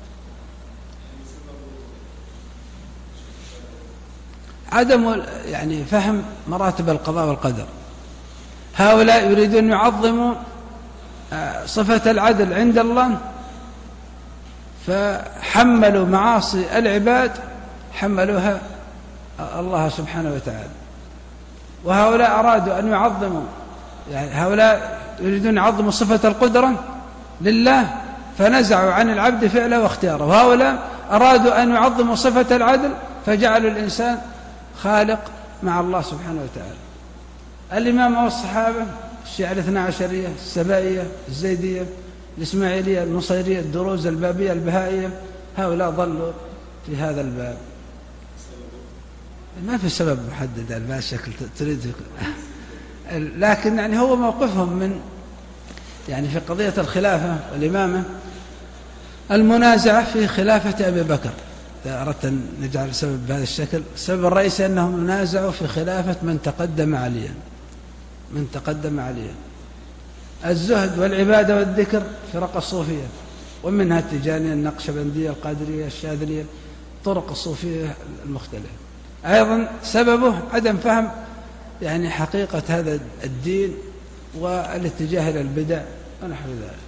عدم يعني فهم مراتب القضاء والقدر. هؤلاء يريدون أن يعظموا صفة العدل عند الله، فحملوا معاصي العباد حملوها الله سبحانه وتعالى. وهؤلاء أرادوا أن يعظموا، يعني هؤلاء يريدون يعظموا صفة القدرة لله فنزعوا عن العبد فعله واختياره، وهؤلاء أرادوا أن يعظموا صفة العدل فجعلوا الإنسان خالق مع الله سبحانه وتعالى. الإمام والصحابة، الشيعة الاثنى عشرية، السبائية، الزيدية، الإسماعيلية، النصيرية، الدروز، البابية، البهائية، هؤلاء ضلوا في هذا الباب. ما في سبب محدد على ما شكل تريد، لكن يعني هو موقفهم من يعني في قضية الخلافة والإمامة المنازعة في خلافة أبي بكر. إذا أردت أن نجعل السبب بهذا الشكل، السبب الرئيسي أنهم منازعوا في خلافة من تقدم عليا من تقدم عليا الزهد والعبادة والذكر فرق الصوفية، ومنها التجانية، النقشبندية، القادرية، الشاذلية، طرق الصوفية المختلفة. أيضا سببه عدم فهم يعني حقيقة هذا الدين والاتجاه إلى البدع ونحو ذلك.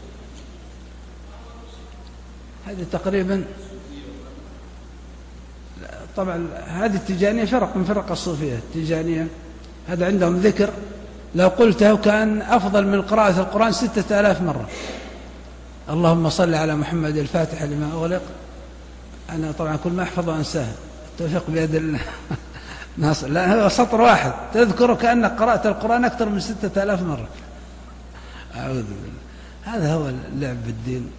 هذه تقريبا طبعا هذه التجانية فرق من فرق الصوفية. التجانية هذا عندهم ذكر لو قلته كان أفضل من قراءة القرآن ستة آلاف مرة. اللهم صل على محمد الفاتح لما أغلق. أنا طبعا كل ما أحفظه أنساه، التوفيق بيد الله. ناصر، لا هو سطر واحد تذكره كأنك قرأت القرآن أكثر من ستة آلاف مرة. أعوذ بالله، هذا هو اللعب بالدين.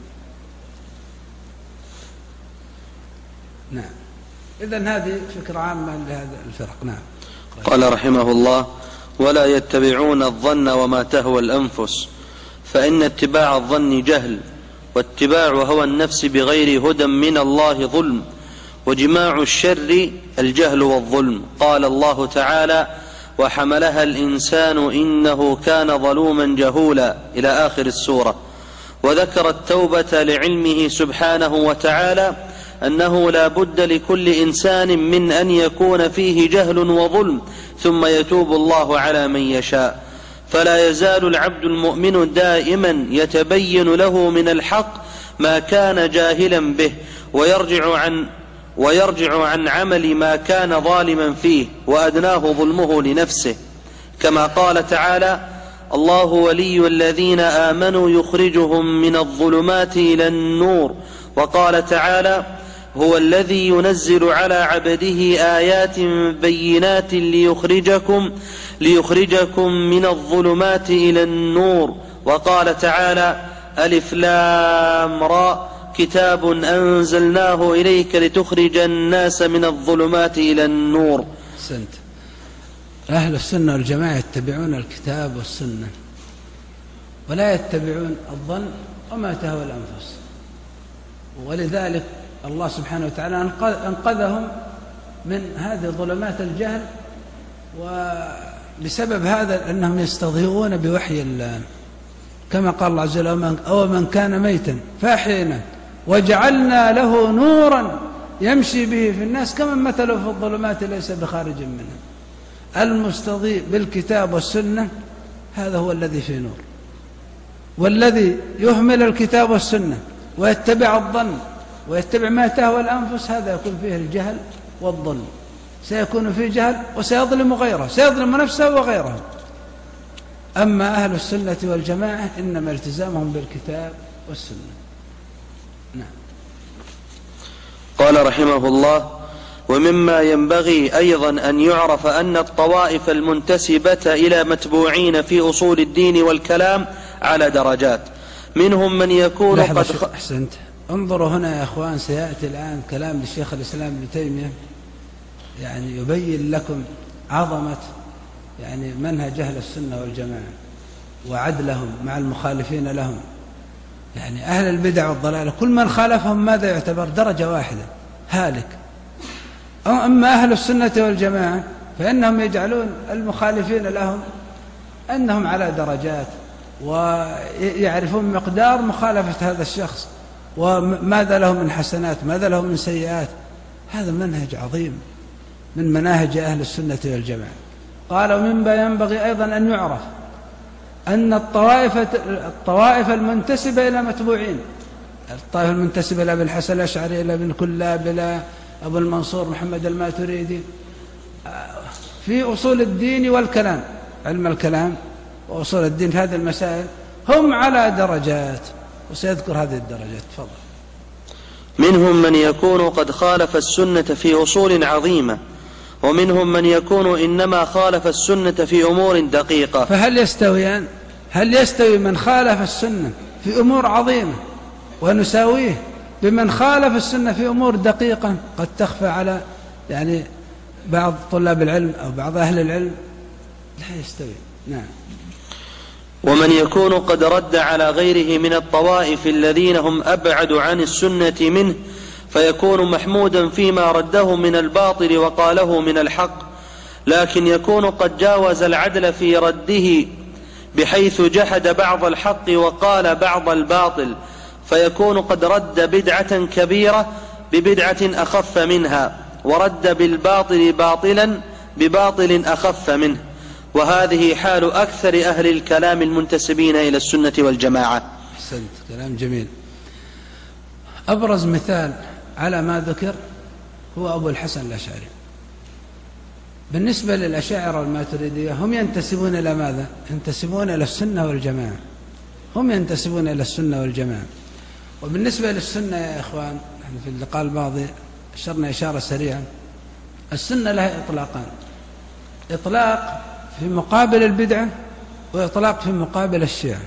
نعم، إذن هذه فكرة عامة لهذا الفرق. نعم. قال رحمه الله: ولا يتبعون الظن وما تهوى الأنفس، فإن اتباع الظن جهل، واتباع هوى النفس بغير هدى من الله ظلم، وجماع الشر الجهل والظلم. قال الله تعالى: وحملها الإنسان إنه كان ظلوما جهولا، إلى آخر السورة. وذكر التوبة لعلمه سبحانه وتعالى أنه لا بد لكل إنسان من أن يكون فيه جهل وظلم، ثم يتوب الله على من يشاء. فلا يزال العبد المؤمن دائما يتبين له من الحق ما كان جاهلا به، ويرجع عن ويرجع عن عمل ما كان ظالما فيه، وأدناه ظلمه لنفسه، كما قال تعالى: الله ولي الذين آمنوا يخرجهم من الظلمات إلى النور. وقال تعالى: هو الذي ينزل على عبده آيات بينات ليخرجكم, ليخرجكم من الظلمات إلى النور. وقال تعالى: ألف لام را كتاب أنزلناه إليك لتخرج الناس من الظلمات إلى النور. سنت. أهل السنة والجماعة يتبعون الكتاب والسنة، ولا يتبعون الظن وما تهوى الأنفس. ولذلك الله سبحانه وتعالى أنقذهم من هذه ظلمات الجهل، وبسبب هذا أنهم يستضيئون بوحي الله، كما قال الله عز وجل: أو من كان ميتا فأحييناه وجعلنا له نورا يمشي به في الناس كمن مثله في الظلمات ليس بخارج منها. المستضيء بالكتاب والسنة هذا هو الذي في نور، والذي يهمل الكتاب والسنة ويتبع الظن ويتبع ما تهوى الأنفس هذا يكون فيه الجهل والظلم، سيكون فيه جهل وسيظلم غيره، سيظلم نفسه وغيره. أما أهل السنة والجماعة إنما التزامهم بالكتاب والسنة. نعم. قال رحمه الله: ومما ينبغي أيضا أن يعرف أن الطوائف المنتسبة إلى متبوعين في أصول الدين والكلام على درجات، منهم من يكون قد خ... أحسنت. انظروا هنا يا أخوان، سيأتي الآن كلام للشيخ الإسلام ابن تيمية يعني يبين لكم عظمة يعني منهج أهل السنة والجماعة وعدلهم مع المخالفين لهم. يعني أهل البدع والضلال كل من خالفهم ماذا يعتبر؟ درجة واحدة، هالك. أما أهل السنة والجماعة فإنهم يجعلون المخالفين لهم أنهم على درجات، ويعرفون مقدار مخالفة هذا الشخص وماذا له من حسنات ماذا له من سيئات. هذا منهج عظيم من مناهج أهل السنة والجماعة. قال: ومما ينبغي أيضا أن يعرف أن الطوائف الطوائف المنتسبة إلى متبوعين، الطائفة المنتسبة إلى أبي الحسن الأشعري، إلى ابن كلاب، إلى أبو المنصور محمد الماتريدي، في أصول الدين والكلام، علم الكلام وأصول الدين في هذه المسائل هم على درجات، وسيذكر هذه الدرجات. تفضل. منهم من يكون قد خالف السنة في أصول عظيمة، ومنهم من يكون إنما خالف السنة في أمور دقيقة. فهل يستويان؟ هل يستوي من خالف السنة في أمور عظيمة ونساويه بمن خالف السنة في أمور دقيقة قد تخفى على يعني بعض طلاب العلم أو بعض أهل العلم؟ لا يستوي. نعم. ومن يكون قد رد على غيره من الطوائف الذين هم أبعد عن السنة منه، فيكون محمودا فيما رده من الباطل وقاله من الحق، لكن يكون قد جاوز العدل في رده بحيث جحد بعض الحق وقال بعض الباطل، فيكون قد رد بدعة كبيرة ببدعة أخف منها، ورد بالباطل باطلا بباطل أخف منه. وهذه حال أكثر أهل الكلام المنتسبين إلى السنة والجماعة. أحسنت، كلام جميل. أبرز مثال على ما ذكر هو أبو الحسن الأشعري. بالنسبة للأشاعرة والماتريدية هم ينتسبون إلى ماذا؟ ينتسبون إلى السنة والجماعة، هم ينتسبون إلى السنة والجماعة. وبالنسبة للسنة يا إخوان، نحن في اللقاء الماضي أشرنا إشارة سريعة، السنة لها إطلاقان: إطلاق في مقابل البدعة، وإطلاق في مقابل الشيعة.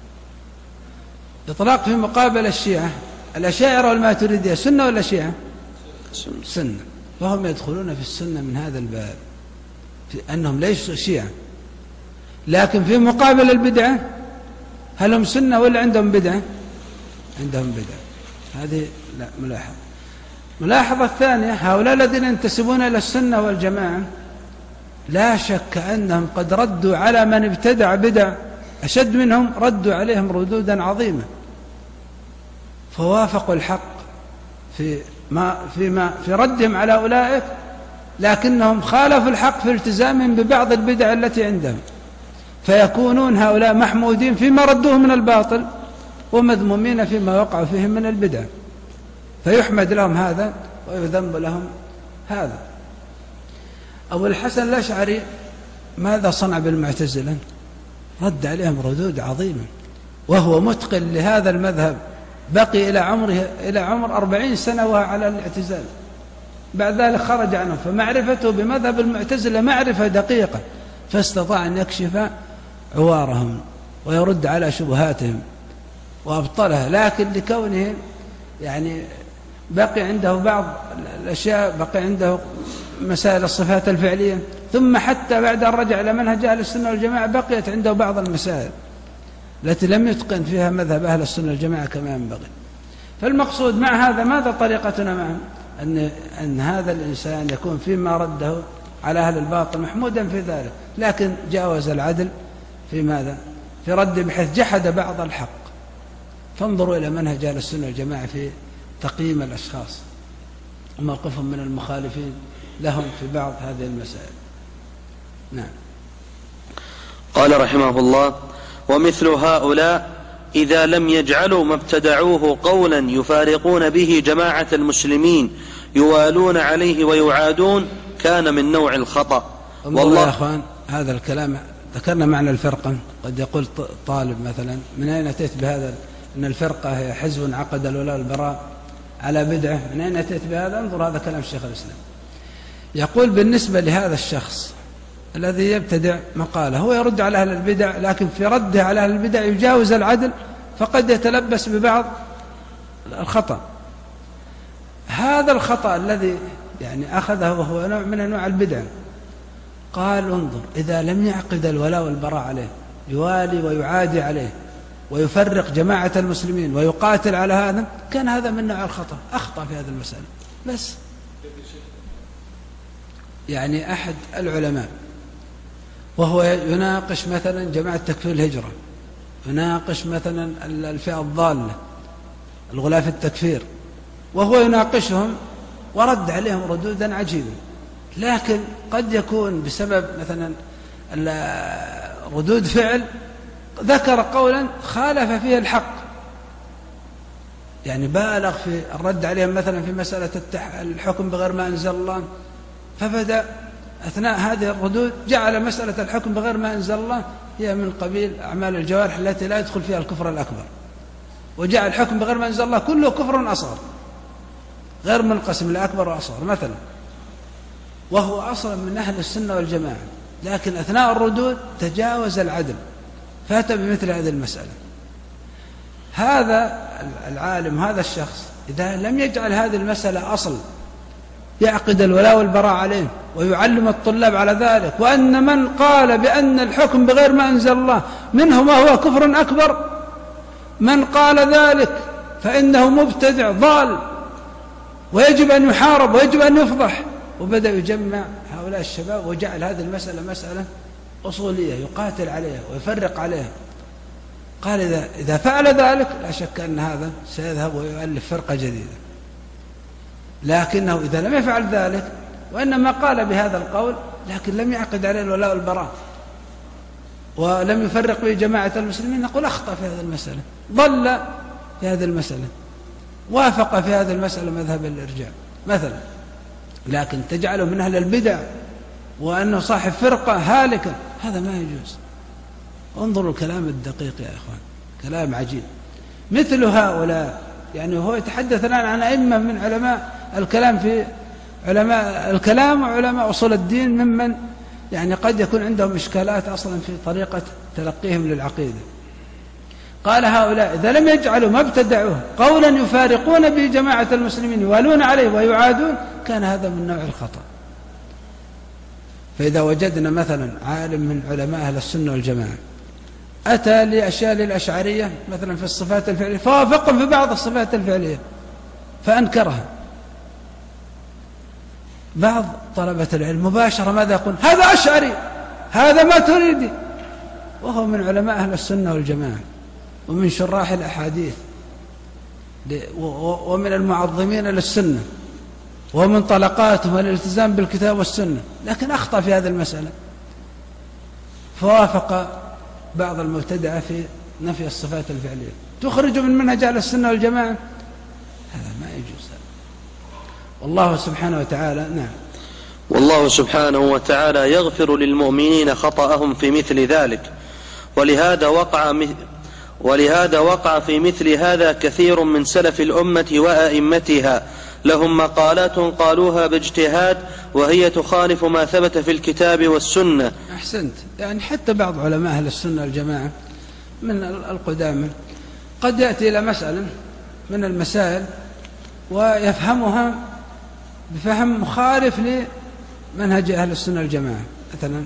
إطلاق في مقابل الشيعة، الأشاعرة والماتريدية سنة ولا شيعة؟ سنة، وهم يدخلون في السنة من هذا الباب، في أنهم ليسوا شيعة. لكن في مقابل البدعة هل هم سنة ولا عندهم بدعة؟ عندهم بدعة. هذه لا ملاحظة. ملاحظة الثانية، هؤلاء الذين ينتسبون إلى السنة والجماعة لا شك أنهم قد ردوا على من ابتدع بدع أشد منهم، ردوا عليهم ردودا عظيمة، فوافقوا الحق في ما فيما في ردهم على أولئك، لكنهم خالفوا الحق في التزامهم ببعض البدع التي عندهم، فيكونون هؤلاء محمودين فيما ردوه من الباطل، ومذمومين فيما وقعوا فيه من البدع، فيحمد لهم هذا ويذنب لهم هذا. أبو الحسن الأشعري ماذا صنع بالمعتزلة؟ رد عليهم ردود عظيمة، وهو متقن لهذا المذهب، بقي إلى عمره إلى عمر أربعين سنة وهو على الاعتزال، بعد ذلك خرج عنه، فمعرفته بمذهب المعتزلة معرفة دقيقة، فاستطاع أن يكشف عوارهم ويرد على شبهاتهم وأبطلها. لكن لكونه يعني بقي عنده بعض الأشياء، بقي عنده مسائل الصفات الفعلية، ثم حتى بعد أن رجع إلى منهج أهل السنة والجماعة بقيت عنده بعض المسائل التي لم يتقن فيها مذهب أهل السنة والجماعة كما ينبغي. فالمقصود مع هذا ماذا طريقتنا معه؟ أن, أن هذا الإنسان يكون فيما رده على أهل الباطل محمودا في ذلك، لكن جاوز العدل في ماذا؟ في رد بحيث جحد بعض الحق. فانظروا إلى منهج أهل السنة والجماعة في تقييم الأشخاص وموقفهم من المخالفين لهم في بعض هذه المسائل. نعم. قال رحمه الله: ومثل هؤلاء إذا لم يجعلوا ما ابتدعوه قولا يفارقون به جماعة المسلمين يوالون عليه ويعادون، كان من نوع الخطأ. والله يا أخوان، هذا الكلام ذكرنا معنى الفرقة. قد يقول طالب مثلا: من أين أتيت بهذا أن الفرقة هي حزب عقد الولاء والبراء على بدعة؟ من أين أتيت بهذا؟ انظر، هذا كلام الشيخ الإسلام. يقول بالنسبة لهذا الشخص الذي يبتدع مقالة، هو يرد على أهل البدع، لكن في رده على أهل البدع يجاوز العدل، فقد يتلبس ببعض الخطأ. هذا الخطأ الذي يعني أخذه وهو نوع من أنواع البدع، قال: انظر، إذا لم يعقد الولاء والبراء عليه، يوالي ويعادي عليه ويفرق جماعة المسلمين ويقاتل على هذا، كان هذا من نوع الخطأ، أخطأ في هذه المسألة. بس يعني أحد العلماء وهو يناقش مثلا جماعة تكفير الهجرة، يناقش مثلا الفئة الضالة الغلاف التكفير، وهو يناقشهم ورد عليهم ردودا عجيبة، لكن قد يكون بسبب مثلا ردود فعل ذكر قولا خالف فيه الحق، يعني بالغ في الرد عليهم مثلا في مسألة الحكم بغير ما أنزل الله، فبدأ أثناء هذه الردود جعل مسألة الحكم بغير ما أنزل الله هي من قبيل أعمال الجوارح التي لا يدخل فيها الكفر الأكبر، وجعل الحكم بغير ما أنزل الله كله كفر أصغر غير منقسم لأكبر وأصغر مثلا، وهو أصلا من أهل السنة والجماعة، لكن أثناء الردود تجاوز العدل فأتى بمثل هذه المسألة. هذا العالم هذا الشخص إذا لم يجعل هذه المسألة أصل يعقد الولاء والبراء عليه ويعلم الطلاب على ذلك، وأن من قال بأن الحكم بغير ما أنزل الله منه ما هو كفر أكبر، من قال ذلك فإنه مبتدع ضال ويجب أن يحارب ويجب أن يفضح. وبدأ يجمع هؤلاء الشباب وجعل هذه المسألة مسألة أصولية يقاتل عليها ويفرق عليها. قال إذا, إذا فعل ذلك لا شك أن هذا سيذهب ويؤلف فرقة جديدة، لكنه إذا لم يفعل ذلك وإنما قال بهذا القول لكن لم يعقد عليه الولاء والبراء ولم يفرق به جماعة المسلمين، نقول أخطأ في هذه المسألة، ضل في هذه المسألة، وافق في هذه المسألة مذهب الإرجاء مثلا، لكن تجعله من أهل البدع وأنه صاحب فرقة هالكة هذا ما يجوز. انظروا الكلام الدقيق يا إخوان، كلام عجيب. مثل هؤلاء يعني هو يتحدث الآن عن أئمة من علماء الكلام في علماء الكلام وعلماء أصول الدين ممن يعني قد يكون عندهم إشكالات أصلا في طريقة تلقيهم للعقيدة. قال هؤلاء إذا لم يجعلوا ما ابتدعوه قولا يفارقون به جماعة المسلمين يوالون عليه ويعادون كان هذا من نوع الخطأ. فإذا وجدنا مثلا عالم من علماء أهل السنة والجماعة أتى لأشياء للأشعرية مثلا في الصفات الفعلية فوافقهم في بعض الصفات الفعلية فأنكرها، بعض طلبة العلم مباشرة ماذا يقول؟ هذا أشعري، هذا ما تريدي، وهو من علماء أهل السنة والجماعة ومن شراح الأحاديث ومن المعظمين للسنة ومن طلقاتهم الالتزام بالكتاب والسنة، لكن أخطأ في هذه المسألة فوافق بعض المبتدعة في نفي الصفات الفعلية. تخرج من منهج أهل السنة والجماعة هذا ما يجوز. والله سبحانه وتعالى نعم والله سبحانه وتعالى يغفر للمؤمنين خطأهم في مثل ذلك، ولهذا وقع ولهذا وقع في مثل هذا كثير من سلف الأمة وأئمتها لهم مقالات قالوها باجتهاد وهي تخالف ما ثبت في الكتاب والسنة. أحسنت، يعني حتى بعض علماء أهل السنة والجماعة من القدامى قد يأتي إلى مسألة من المسائل ويفهمها بفهم مخالف لمنهج أهل السنة والجماعة، مثلا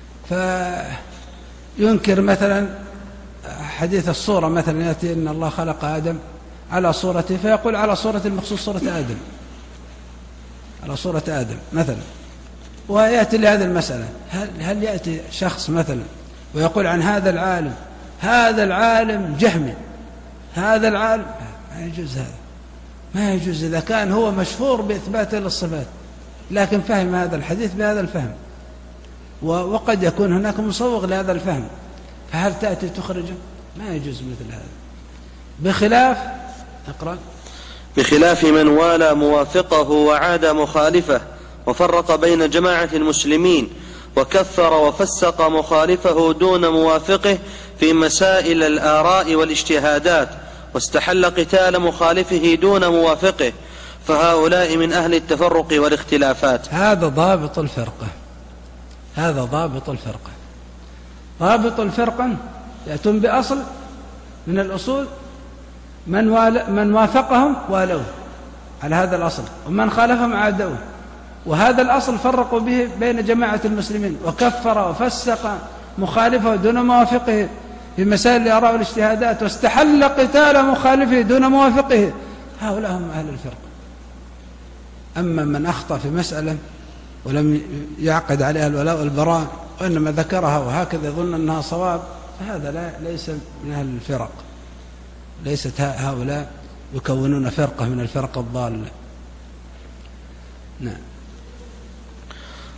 فينكر مثلا حديث الصورة، مثلا يأتي إن الله خلق آدم على صورته فيقول على صورة المخصوص صورة آدم، على صورة آدم مثلا، ويأتي لهذه المسألة هل, هل يأتي شخص مثلا ويقول عن هذا العالم هذا العالم جهمي، هذا العالم ما يجوز، هذا ما يجوز إذا كان هو مشهور بإثباته للصفات لكن فهم هذا الحديث بهذا الفهم، وقد يكون هناك مصوغ لهذا الفهم، فهل تأتي تخرجه؟ ما يجوز مثل هذا. بخلاف اقرأ بخلاف من والى موافقه وعاد مخالفه وفرق بين جماعة المسلمين وكثر وفسق مخالفه دون موافقه في مسائل الآراء والاجتهادات واستحل قتال مخالفه دون موافقه، فهؤلاء من أهل التفرق والاختلافات. هذا ضابط الفرقة، هذا ضابط الفرقة. ضابط الفرقة يأتون بأصل من الأصول من, من وافقهم والوه على هذا الأصل ومن خالفهم عادوه، وهذا الأصل فرقوا به بين جماعة المسلمين وكفر وفسق مخالفه دون موافقه في مسائل الآراء والاجتهادات واستحل قتال مخالفه دون موافقه، هؤلاء هم أهل الفرقة. أما من أخطأ في مسألة ولم يعقد عليها الولاء والبراء وإنما ذكرها وهكذا يظن أنها صواب فهذا لا ليس من أهل الفرق، ليست هؤلاء يكونون فرقة من الفرق الضالة. نعم.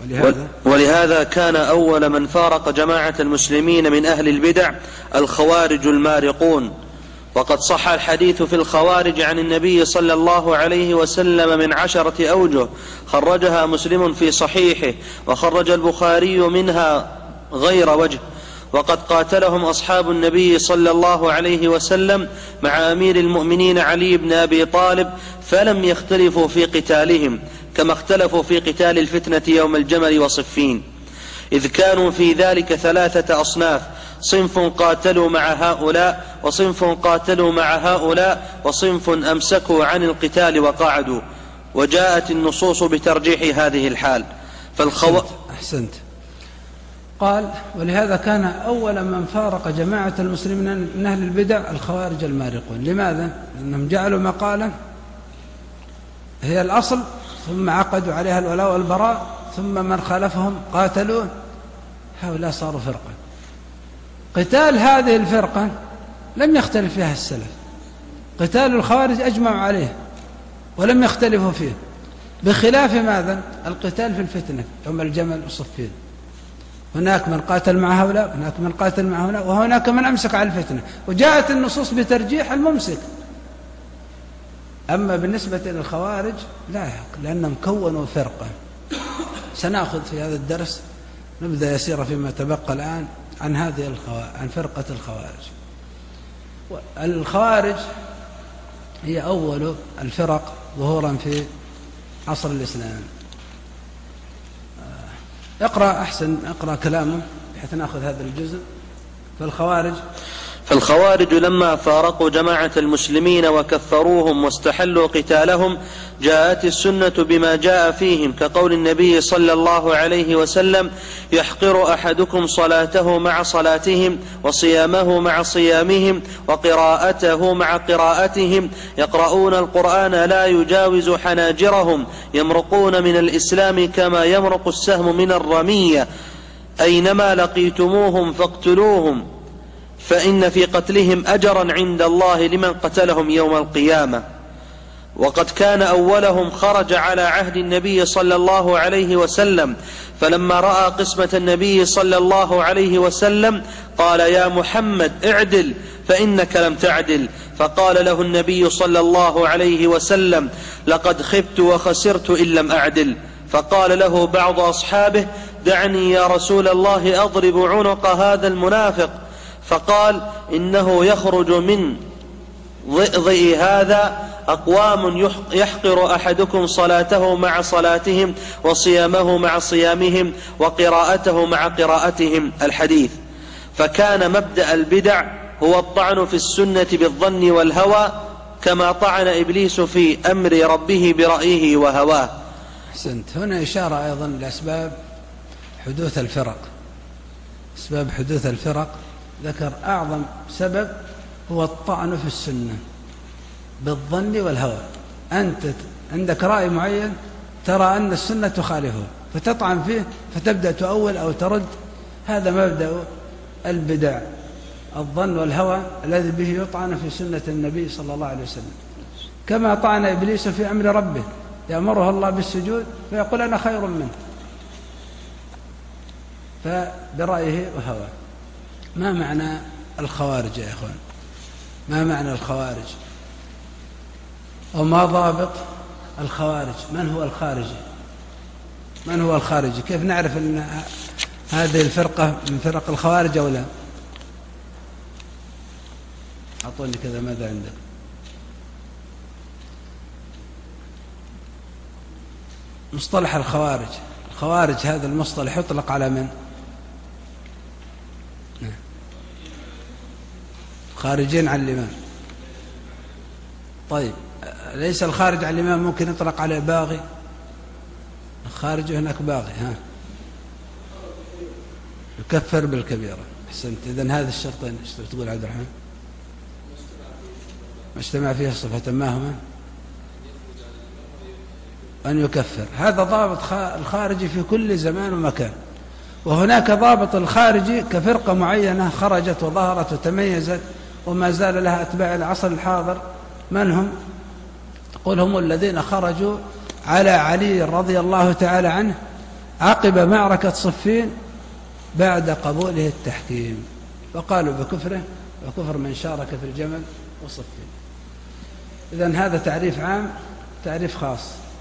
ولهذا, ولهذا كان أول من فارق جماعة المسلمين من أهل البدع الخوارج المارقون. وقد صح الحديث في الخوارج عن النبي صلى الله عليه وسلم من عشرة أوجه، خرجها مسلم في صحيحه، وخرج البخاري منها غير وجه. وقد قاتلهم أصحاب النبي صلى الله عليه وسلم مع أمير المؤمنين علي بن أبي طالب، فلم يختلفوا في قتالهم كما اختلفوا في قتال الفتنة يوم الجمل وصفين، إذ كانوا في ذلك ثلاثة أصناف: صنف قاتلوا مع هؤلاء، وصنف قاتلوا مع هؤلاء، وصنف أمسكوا عن القتال وقعدوا. وجاءت النصوص بترجيح هذه الحال. فالخو... أحسنت, أحسنت. قال: ولهذا كان أول من فارق جماعة المسلمين من أهل البدع الخوارج المارقون. لماذا؟ لأنهم جعلوا مقالة هي الأصل، ثم عقدوا عليها الولاء والبراء، ثم من خالفهم قاتلوه، هؤلاء صاروا فرقة. قتال هذه الفرقة لم يختلف فيها السلف، قتال الخوارج أجمعوا عليه ولم يختلفوا فيه، بخلاف ماذا؟ القتال في الفتنة يوم الجمل وصفين، هناك من قاتل مع هؤلاء، هناك من قاتل مع هؤلاء، وهناك من أمسك على الفتنة، وجاءت النصوص بترجيح الممسك. أما بالنسبة للخوارج لا، لأنهم كونوا فرقة. سنأخذ في هذا الدرس نبدأ يسير فيما تبقى الآن عن هذه الخوارج، عن فرقة الخوارج. الخوارج هي أول الفرق ظهورا في عصر الإسلام. اقرأ أحسن، اقرأ كلامه بحيث نأخذ هذا الجزء. فالخوارج فالخوارج لما فارقوا جماعة المسلمين وكفروهم واستحلوا قتالهم، جاءت السنة بما جاء فيهم، كقول النبي صلى الله عليه وسلم: يحقر أحدكم صلاته مع صلاتهم، وصيامه مع صيامهم، وقراءته مع قراءتهم، يقرؤون القرآن لا يجاوز حناجرهم، يمرقون من الإسلام كما يمرق السهم من الرمية، أينما لقيتموهم فاقتلوهم، فإن في قتلهم أجرا عند الله لمن قتلهم يوم القيامة. وقد كان أولهم خرج على عهد النبي صلى الله عليه وسلم، فلما رأى قسمة النبي صلى الله عليه وسلم قال: يا محمد اعدل فإنك لم تعدل. فقال له النبي صلى الله عليه وسلم: لقد خبت وخسرت إن لم أعدل. فقال له بعض أصحابه: دعني يا رسول الله أضرب عنق هذا المنافق. فقال: إنه يخرج من ضئضئ هذا أقوام يحقر أحدكم صلاته مع صلاتهم، وصيامه مع صيامهم، وقراءته مع قراءتهم. الحديث. فكان مبدأ البدع هو الطعن في السنة بالظن والهوى، كما طعن إبليس في أمر ربه برأيه وهواه. أحسنت. هنا إشارة أيضا لأسباب حدوث الفرق. أسباب حدوث الفرق ذكر أعظم سبب هو الطعن في السنة بالظن والهوى. أنت عندك رأي معين ترى أن السنة تخالفه فتطعن فيه، فتبدأ تؤول أو ترد. هذا مبدأ البدع، الظن والهوى الذي به يطعن في سنة النبي صلى الله عليه وسلم. كما طعن إبليس في أمر ربه، يأمره الله بالسجود فيقول أنا خير منه، فبرأيه وهواه. ما معنى الخوارج يا إخوان؟ ما معنى الخوارج؟ وما ضابط الخوارج؟ من هو الخارجي؟ من هو الخارجي؟ كيف نعرف أن هذه الفرقة من فرق الخوارج أو لا؟ أعطوني كذا، ماذا عندك؟ مصطلح الخوارج. الخوارج هذا المصطلح يطلق على من؟ خارجين عن الإمام. طيب، ليس الخارج عن الإمام ممكن يطلق على باغي؟ الخارج هناك باغي، ها يكفر بالكبيرة. أحسنت. إذن هذا الشرطين ايش تقول عبد الرحمن؟ ما اجتمع فيها صفة ما هما؟ أن يكفر. هذا ضابط الخارجي في كل زمان ومكان. وهناك ضابط الخارجي كفرقة معينة خرجت وظهرت وتميزت وما زال لها أتباع العصر الحاضر. من هم؟ تقول هم الذين خرجوا على علي رضي الله تعالى عنه عقب معركة صفين بعد قبوله التحكيم، وقالوا بكفره وكفر من شارك في الجمل وصفين. إذن هذا تعريف عام، تعريف خاص.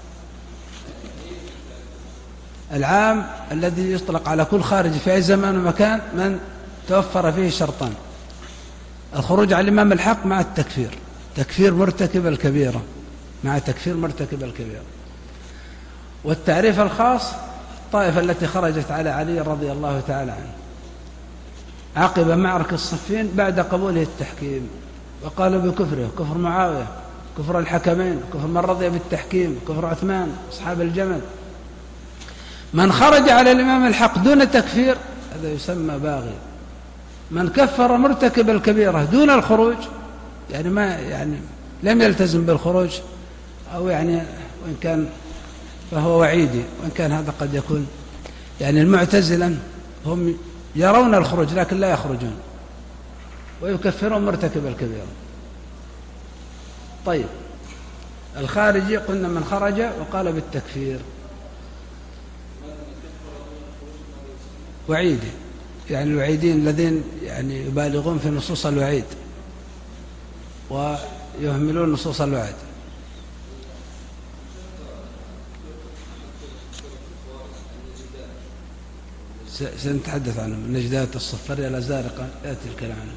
العام الذي يطلق على كل خارج في أي زمان ومكان من توفر فيه شرطان: الخروج على الإمام الحق مع التكفير، تكفير مرتكب الكبيرة مع تكفير مرتكب الكبيرة. والتعريف الخاص: الطائفة التي خرجت على علي رضي الله تعالى عنه عقب معركة الصفين بعد قبوله التحكيم، وقالوا بكفره، كفر معاوية، كفر الحكمين، كفر من رضي بالتحكيم، كفر عثمان أصحاب الجمل. من خرج على الإمام الحق دون تكفير هذا يسمى باغي. من كفر مرتكب الكبيرة دون الخروج، يعني ما يعني لم يلتزم بالخروج، أو يعني وإن كان فهو وعيدي، وإن كان هذا قد يكون يعني المعتزلة هم يرون الخروج لكن لا يخرجون ويكفرون مرتكب الكبيرة. طيب، الخارجي قلنا من خرج وقال بالتكفير وعيدي، يعني الوعيدين الذين يعني يبالغون في نصوص الوعيد ويهملون نصوص الوعد. سنتحدث عنهم، النجدات الصفرية الأزارقة يأتي الكلام عنهم.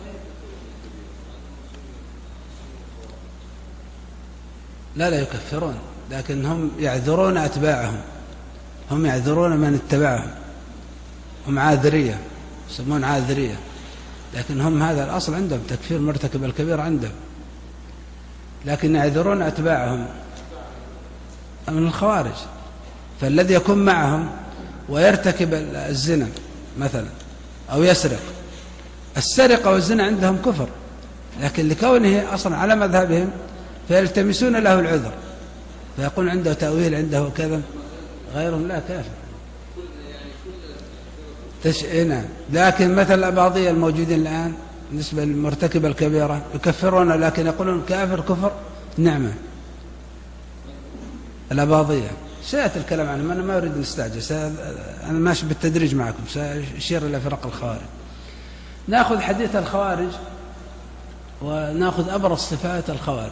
لا لا يكفرون، لكن هم يعذرون أتباعهم، هم يعذرون من اتبعهم، هم عاذرية، يسمون عاذرية، لكن هم هذا الأصل عندهم تكفير مرتكب الكبير عندهم، لكن يعذرون أتباعهم من الخوارج. فالذي يكون معهم ويرتكب الزنا مثلا أو يسرق، السرقة والزنا عندهم كفر، لكن لكونه أصلا على مذهبهم فيلتمسون له العذر، فيقول عنده تأويل، عنده كذا، غيرهم لا كافر. تشئنا. لكن مثل الأباضية الموجودين الآن بالنسبة للمرتكب الكبيرة يكفرون، لكن يقولون كافر كفر نعمة. الأباضية سيأتي الكلام عنهم، أنا ما أريد نستعجل، أنا ماشي بالتدريج معكم، سأشير إلى فرق الخوارج. نأخذ حديث الخوارج ونأخذ أبرز صفات الخوارج.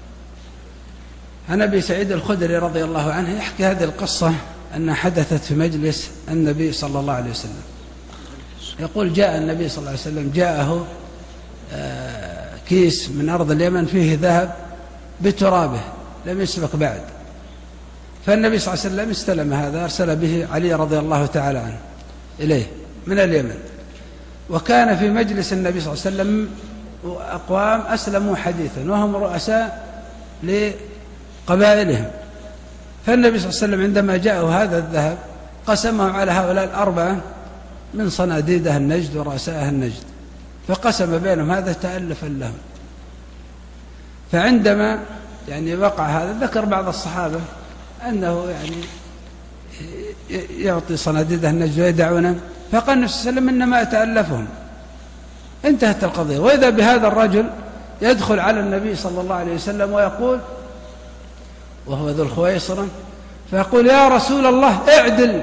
عن أبي سعيد الخدري رضي الله عنه يحكي هذه القصة أنها حدثت في مجلس النبي صلى الله عليه وسلم. يقول: جاء النبي صلى الله عليه وسلم، جاءه كيس من أرض اليمن فيه ذهب بترابه لم يسبق بعد، فالنبي صلى الله عليه وسلم استلم هذا، أرسل به علي رضي الله تعالى عنه إليه من اليمن. وكان في مجلس النبي صلى الله عليه وسلم أقوام أسلموا حديثا وهم رؤساء لقبائلهم، فالنبي صلى الله عليه وسلم عندما جاءه هذا الذهب قسمه على هؤلاء الأربعة من صناديد أهل النجد ورؤساء أهل النجد، فقسم بينهم هذا تألفا لهم. فعندما يعني وقع هذا ذكر بعض الصحابة أنه يعني يعطي صناديد أهل النجد ويدعونه، فقال النبي صلى الله عليه وسلم: إنما أتألفهم. انتهت القضية. وإذا بهذا الرجل يدخل على النبي صلى الله عليه وسلم ويقول، وهو ذو الخويصرة، فيقول: يا رسول الله اعدل.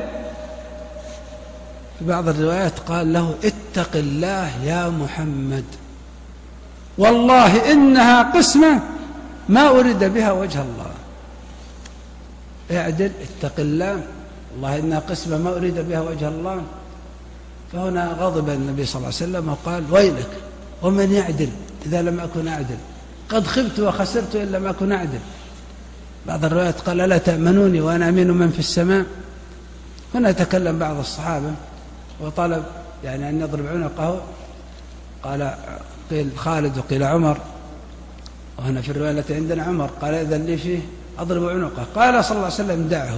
في بعض الروايات قال له: اتق الله يا محمد، والله إنها قسمة ما أريد بها وجه الله. اعدل، اتق الله، والله إنها قسمة ما أريد بها وجه الله. فهنا غضب النبي صلى الله عليه وسلم وقال: ويلك، ومن يعدل إذا لم أكن أعدل؟ قد خبت وخسرت إن لم أكن أعدل. بعض الروايات قال: لا تأمنوني وأنا أمين من في السماء. هنا تكلم بعض الصحابة وطلب يعني أن يضرب عنقه، قال قيل خالد وقيل عمر، وهنا في الرواية التي عندنا عمر قال: إذن لي فيه أضرب عنقه. قال صلى الله عليه وسلم: دعه.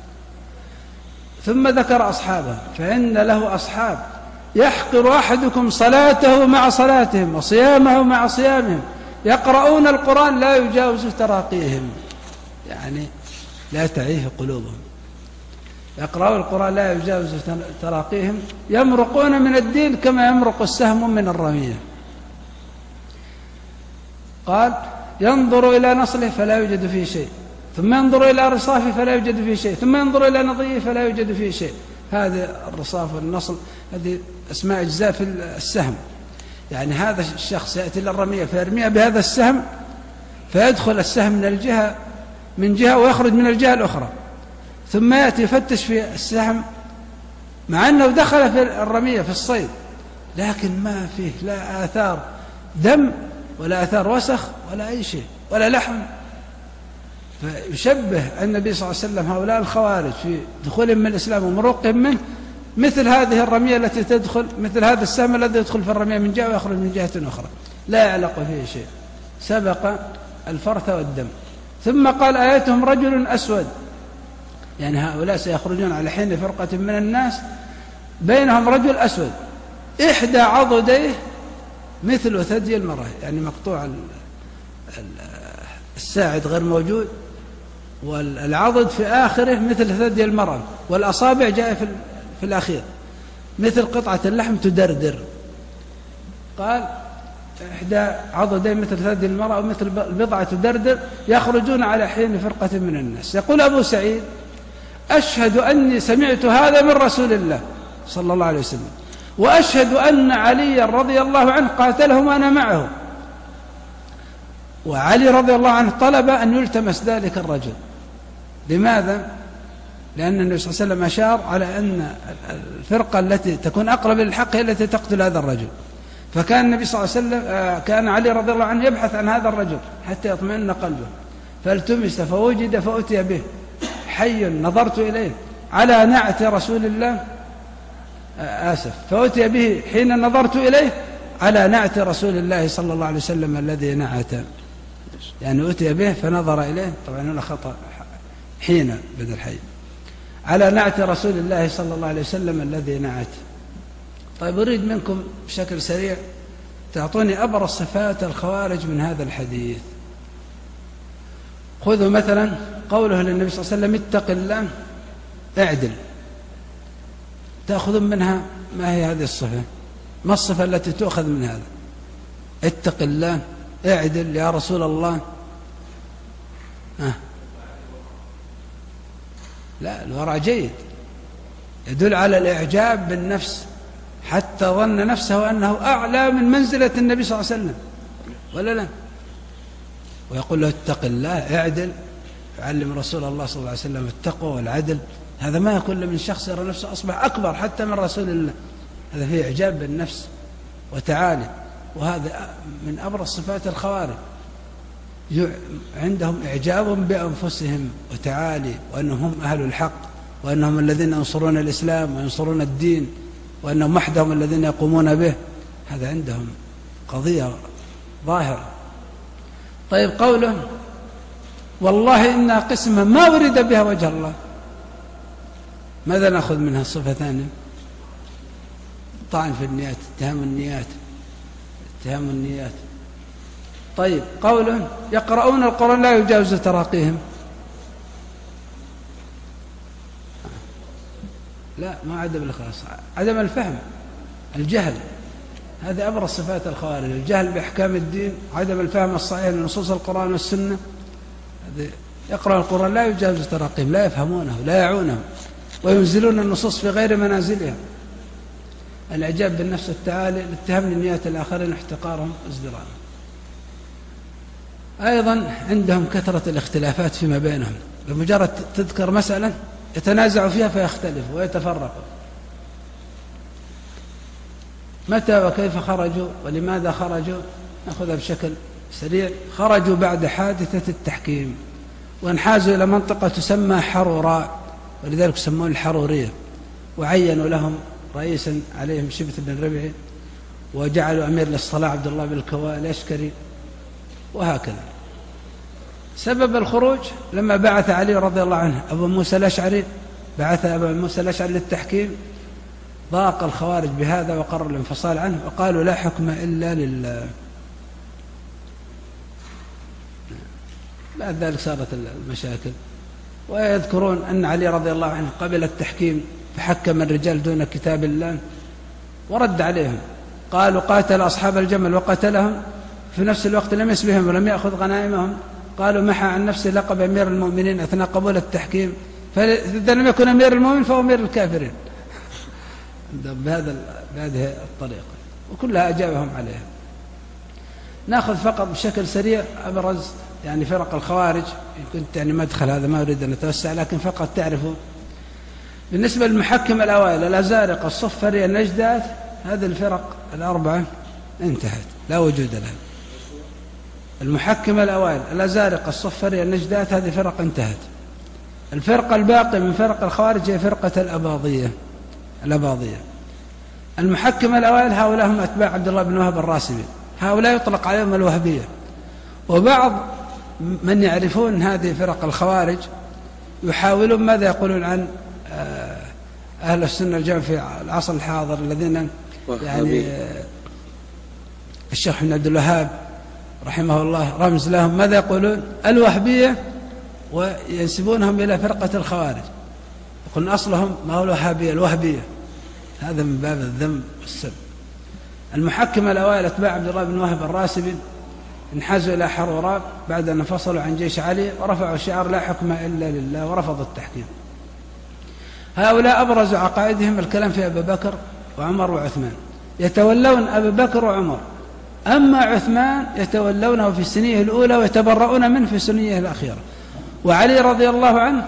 ثم ذكر أصحابه، فإن له أصحاب يحقر أحدكم صلاته مع صلاتهم وصيامه مع صيامهم، يقرؤون القرآن لا يجاوز تراقيهم، يعني لا تعيه قلوبهم، يقرؤون القرآن لا يجاوز تراقيهم، يمرقون من الدين كما يمرق السهم من الرمية. قال: ينظر إلى نصله فلا يوجد فيه شيء، ثم ينظر إلى رصافه فلا يوجد فيه شيء، ثم ينظر إلى نضيه فلا يوجد فيه شيء، هذه الرصاف والنصل هذه أسماء أجزاء في السهم. يعني هذا الشخص يأتي للرمية فيرميها بهذا السهم، فيدخل السهم من الجهة من جهة ويخرج من الجهة الأخرى، ثم يأتي يفتش في السهم مع أنه دخل في الرمية في الصيد، لكن ما فيه لا آثار دم ولا آثار وسخ ولا أي شيء ولا لحم. فيشبه النبي صلى الله عليه وسلم هؤلاء الخوارج في دخولهم من الإسلام ومروقهم منه مثل هذه الرمية التي تدخل، مثل هذا السهم الذي يدخل في الرمية من جهة ويخرج من جهة أخرى لا يعلق فيه شيء، سبق الفرث والدم. ثم قال آيتهم رجل أسود، يعني هؤلاء سيخرجون على حين فرقة من الناس بينهم رجل أسود إحدى عضديه مثل ثدي المرأة، يعني مقطوع الساعد غير موجود، والعضد في آخره مثل ثدي المرأة، والأصابع جاء في, في الأخير مثل قطعة اللحم تدردر. قال إحدى عضدين مثل ثدي المرأة ومثل البضعة تدردر يخرجون على حين فرقة من الناس. يقول أبو سعيد أشهد أني سمعت هذا من رسول الله صلى الله عليه وسلم، وأشهد أن علي رضي الله عنه قاتلهم وأنا معه. وعلي رضي الله عنه طلب أن يلتمس ذلك الرجل. لماذا؟ لأن النبي صلى الله عليه وسلم أشار على أن الفرقة التي تكون أقرب للحق هي التي تقتل هذا الرجل، فكان النبي صلى الله عليه وسلم كان علي رضي الله عنه يبحث عن هذا الرجل حتى يطمئن قلبه، فالتمس فوجد فأتي به حي نظرت إليه على نعت رسول الله، آسف فأتي به حين نظرت إليه على نعت رسول الله صلى الله عليه وسلم الذي نعت، يعني أتي به فنظر إليه، طبعا هنا خطأ حين بدل حي، على نعت رسول الله صلى الله عليه وسلم الذي نعت. طيب أريد منكم بشكل سريع تعطوني أبرز صفات الخوارج من هذا الحديث. خذوا مثلا قوله للنبي صلى الله عليه وسلم اتق الله اعدل، تأخذون منها ما هي هذه الصفة؟ ما الصفة التي تؤخذ من هذا؟ اتق الله اعدل يا رسول الله. آه. لا، الورع جيد، يدل على الإعجاب بالنفس حتى ظن نفسه أنه أعلى من منزلة النبي صلى الله عليه وسلم، ولا لا؟ ويقول له اتق الله اعدل، يعلم رسول الله صلى الله عليه وسلم التقوى والعدل. هذا ما يكون من شخص يرى نفسه أصبح أكبر حتى من رسول الله، هذا فيه إعجاب بالنفس وتعالي، وهذا من أبرز صفات الخوارج، عندهم إعجاب بأنفسهم وتعالي، وأنهم هم أهل الحق، وأنهم الذين ينصرون الإسلام وينصرون الدين، وأنهم وحدهم الذين يقومون به، هذا عندهم قضية ظاهرة. طيب قوله والله إنها قسمة ما ورد بها وجه الله، ماذا نأخذ منها؟ صفة ثانية طعن في النيات، اتهام النيات، اتهام النيات. طيب قوله يقرؤون القرآن لا يجاوز تراقيهم، لا ما عدم الإخلاص، عدم الفهم، الجهل، هذه أبرز صفات الخوارج، الجهل بأحكام الدين، عدم الفهم الصحيح لنصوص القرآن والسنة. يقرأ القرآن لا يجاوز تراقيهم، لا يفهمونه لا يعونه، وينزلون النصوص في غير منازلها. الإعجاب بالنفس التعالي، الاتهام لنيات الآخرين، احتقارهم وازدراءهم. أيضا عندهم كثرة الاختلافات فيما بينهم، بمجرد تذكر مسألة يتنازعوا فيها فيختلفوا ويتفرقوا. متى وكيف خرجوا ولماذا خرجوا؟ نأخذها بشكل سريع. خرجوا بعد حادثة التحكيم وانحازوا إلى منطقة تسمى حروراء، ولذلك يسمون الحرورية، وعينوا لهم رئيسا عليهم شبث بن ربعي، وجعلوا أمير للصلاة عبد الله بن الكواء الأشكري، وهكذا. سبب الخروج لما بعث علي رضي الله عنه أبو موسى الأشعري، بعث أبو موسى الأشعري للتحكيم، ضاق الخوارج بهذا وقرر الانفصال عنه، وقالوا لا حكم إلا لله. بعد ذلك صارت المشاكل، ويذكرون أن علي رضي الله عنه قبل التحكيم فحكم الرجال دون كتاب الله، ورد عليهم، قالوا قاتل أصحاب الجمل وقتلهم، في نفس الوقت لم يسبهم ولم يأخذ غنائمهم. قالوا محى عن نفسه لقب أمير المؤمنين أثناء قبول التحكيم، فإذا لم يكن أمير المؤمنين فهو أمير الكافرين. بهذا بهذه الطريقة، وكلها أجابهم عليها. نأخذ فقط بشكل سريع أبرز يعني فرق الخوارج، كنت يعني مدخل هذا ما أريد أن أتوسع، لكن فقط تعرفوا بالنسبة للمحكم الأوائل الأزارقة الصفري النجدات، هذه الفرق الأربعة انتهت لا وجود لها. المحكم الأوائل الأزارقة الصفري النجدات هذه فرق انتهت. الفرقة الباقية من فرق الخوارج هي فرقة الأباضية الأباضية. المحكم الأوائل هؤلاء هم أتباع عبد الله بن وهب الراسبي، هؤلاء يطلق عليهم الوهبية. وبعض من يعرفون هذه فرق الخوارج يحاولون ماذا يقولون عن أهل السنة الجمع في العصر الحاضر الذين يعني الشيخ بن عبد الوهاب رحمه الله رمز لهم، ماذا يقولون؟ الوهبية، وينسبونهم إلى فرقة الخوارج، يقولون أصلهم ما هو الوهابية الوهبية، هذا من باب الذم والسب. المحكم الأوائل أتباع عبد الله بن وهب الراسبي انحازوا إلى حروراب بعد أن انفصلوا عن جيش علي ورفعوا شعار لا حكم إلا لله ورفضوا التحكيم. هؤلاء أبرزوا عقائدهم الكلام في أبي بكر وعمر وعثمان، يتولون أبي بكر وعمر، أما عثمان يتولونه في سنيه الأولى ويتبرؤون منه في سنيه الأخيرة، وعلي رضي الله عنه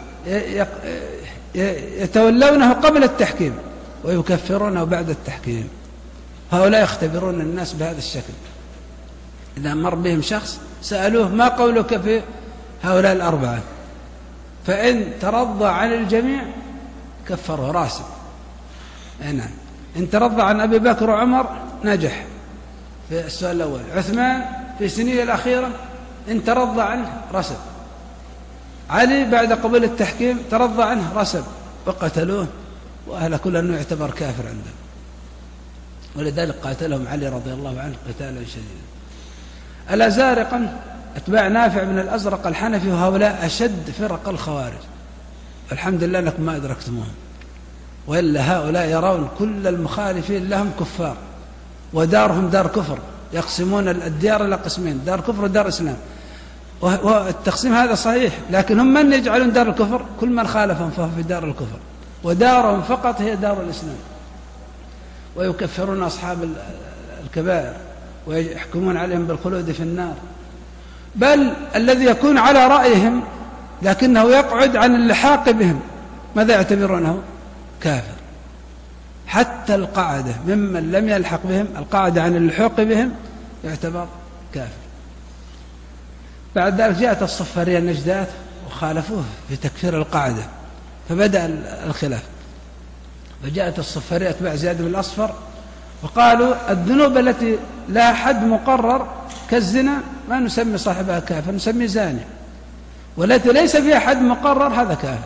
يتولونه قبل التحكيم ويكفرونه بعد التحكيم. هؤلاء يختبرون الناس بهذا الشكل، إذا مر بهم شخص سألوه ما قولك في هؤلاء الأربعة، فإن ترضى عن الجميع كفره راسب، نعم. إن ترضى عن أبي بكر وعمر نجح في السؤال الأول. عثمان في سنيه الأخيرة إن ترضى عنه رسب. علي بعد قبول التحكيم ترضى عنه رسب، وقتلوه وأهل كل أنه يعتبر كافر عندهم، ولذلك قاتلهم علي رضي الله عنه قتالا شديدا. الأزارقة أتباع نافع بن الأزرق الحنفي، وهؤلاء أشد فرق الخوارج، الحمد لله أنكم ما أدركتموهم، وإلا هؤلاء يرون كل المخالفين لهم كفار، ودارهم دار كفر، يقسمون الديار إلى قسمين، دار كفر ودار إسلام، والتقسيم هذا صحيح، لكن هم من يجعلون دار الكفر؟ كل من خالفهم فهو في دار الكفر، ودارهم فقط هي دار الإسلام، ويكفرون أصحاب الكبائر ويحكمون عليهم بالخلود في النار. بل الذي يكون على رأيهم لكنه يقعد عن اللحاق بهم ماذا يعتبرونه؟ كافر. حتى القاعدة ممن لم يلحق بهم، القاعدة عن اللحوق بهم يعتبر كافر. بعد ذلك جاءت الصفارية النجدات وخالفوه في تكفير القاعدة، فبدأ الخلاف، فجاءت الصفارية أتباع زياد بن الأصفر وقالوا الذنوب التي لا حد مقرر كالزنا ما نسمي صاحبها كافر، نسمي زاني، والتي ليس فيها حد مقرر هذا كافر.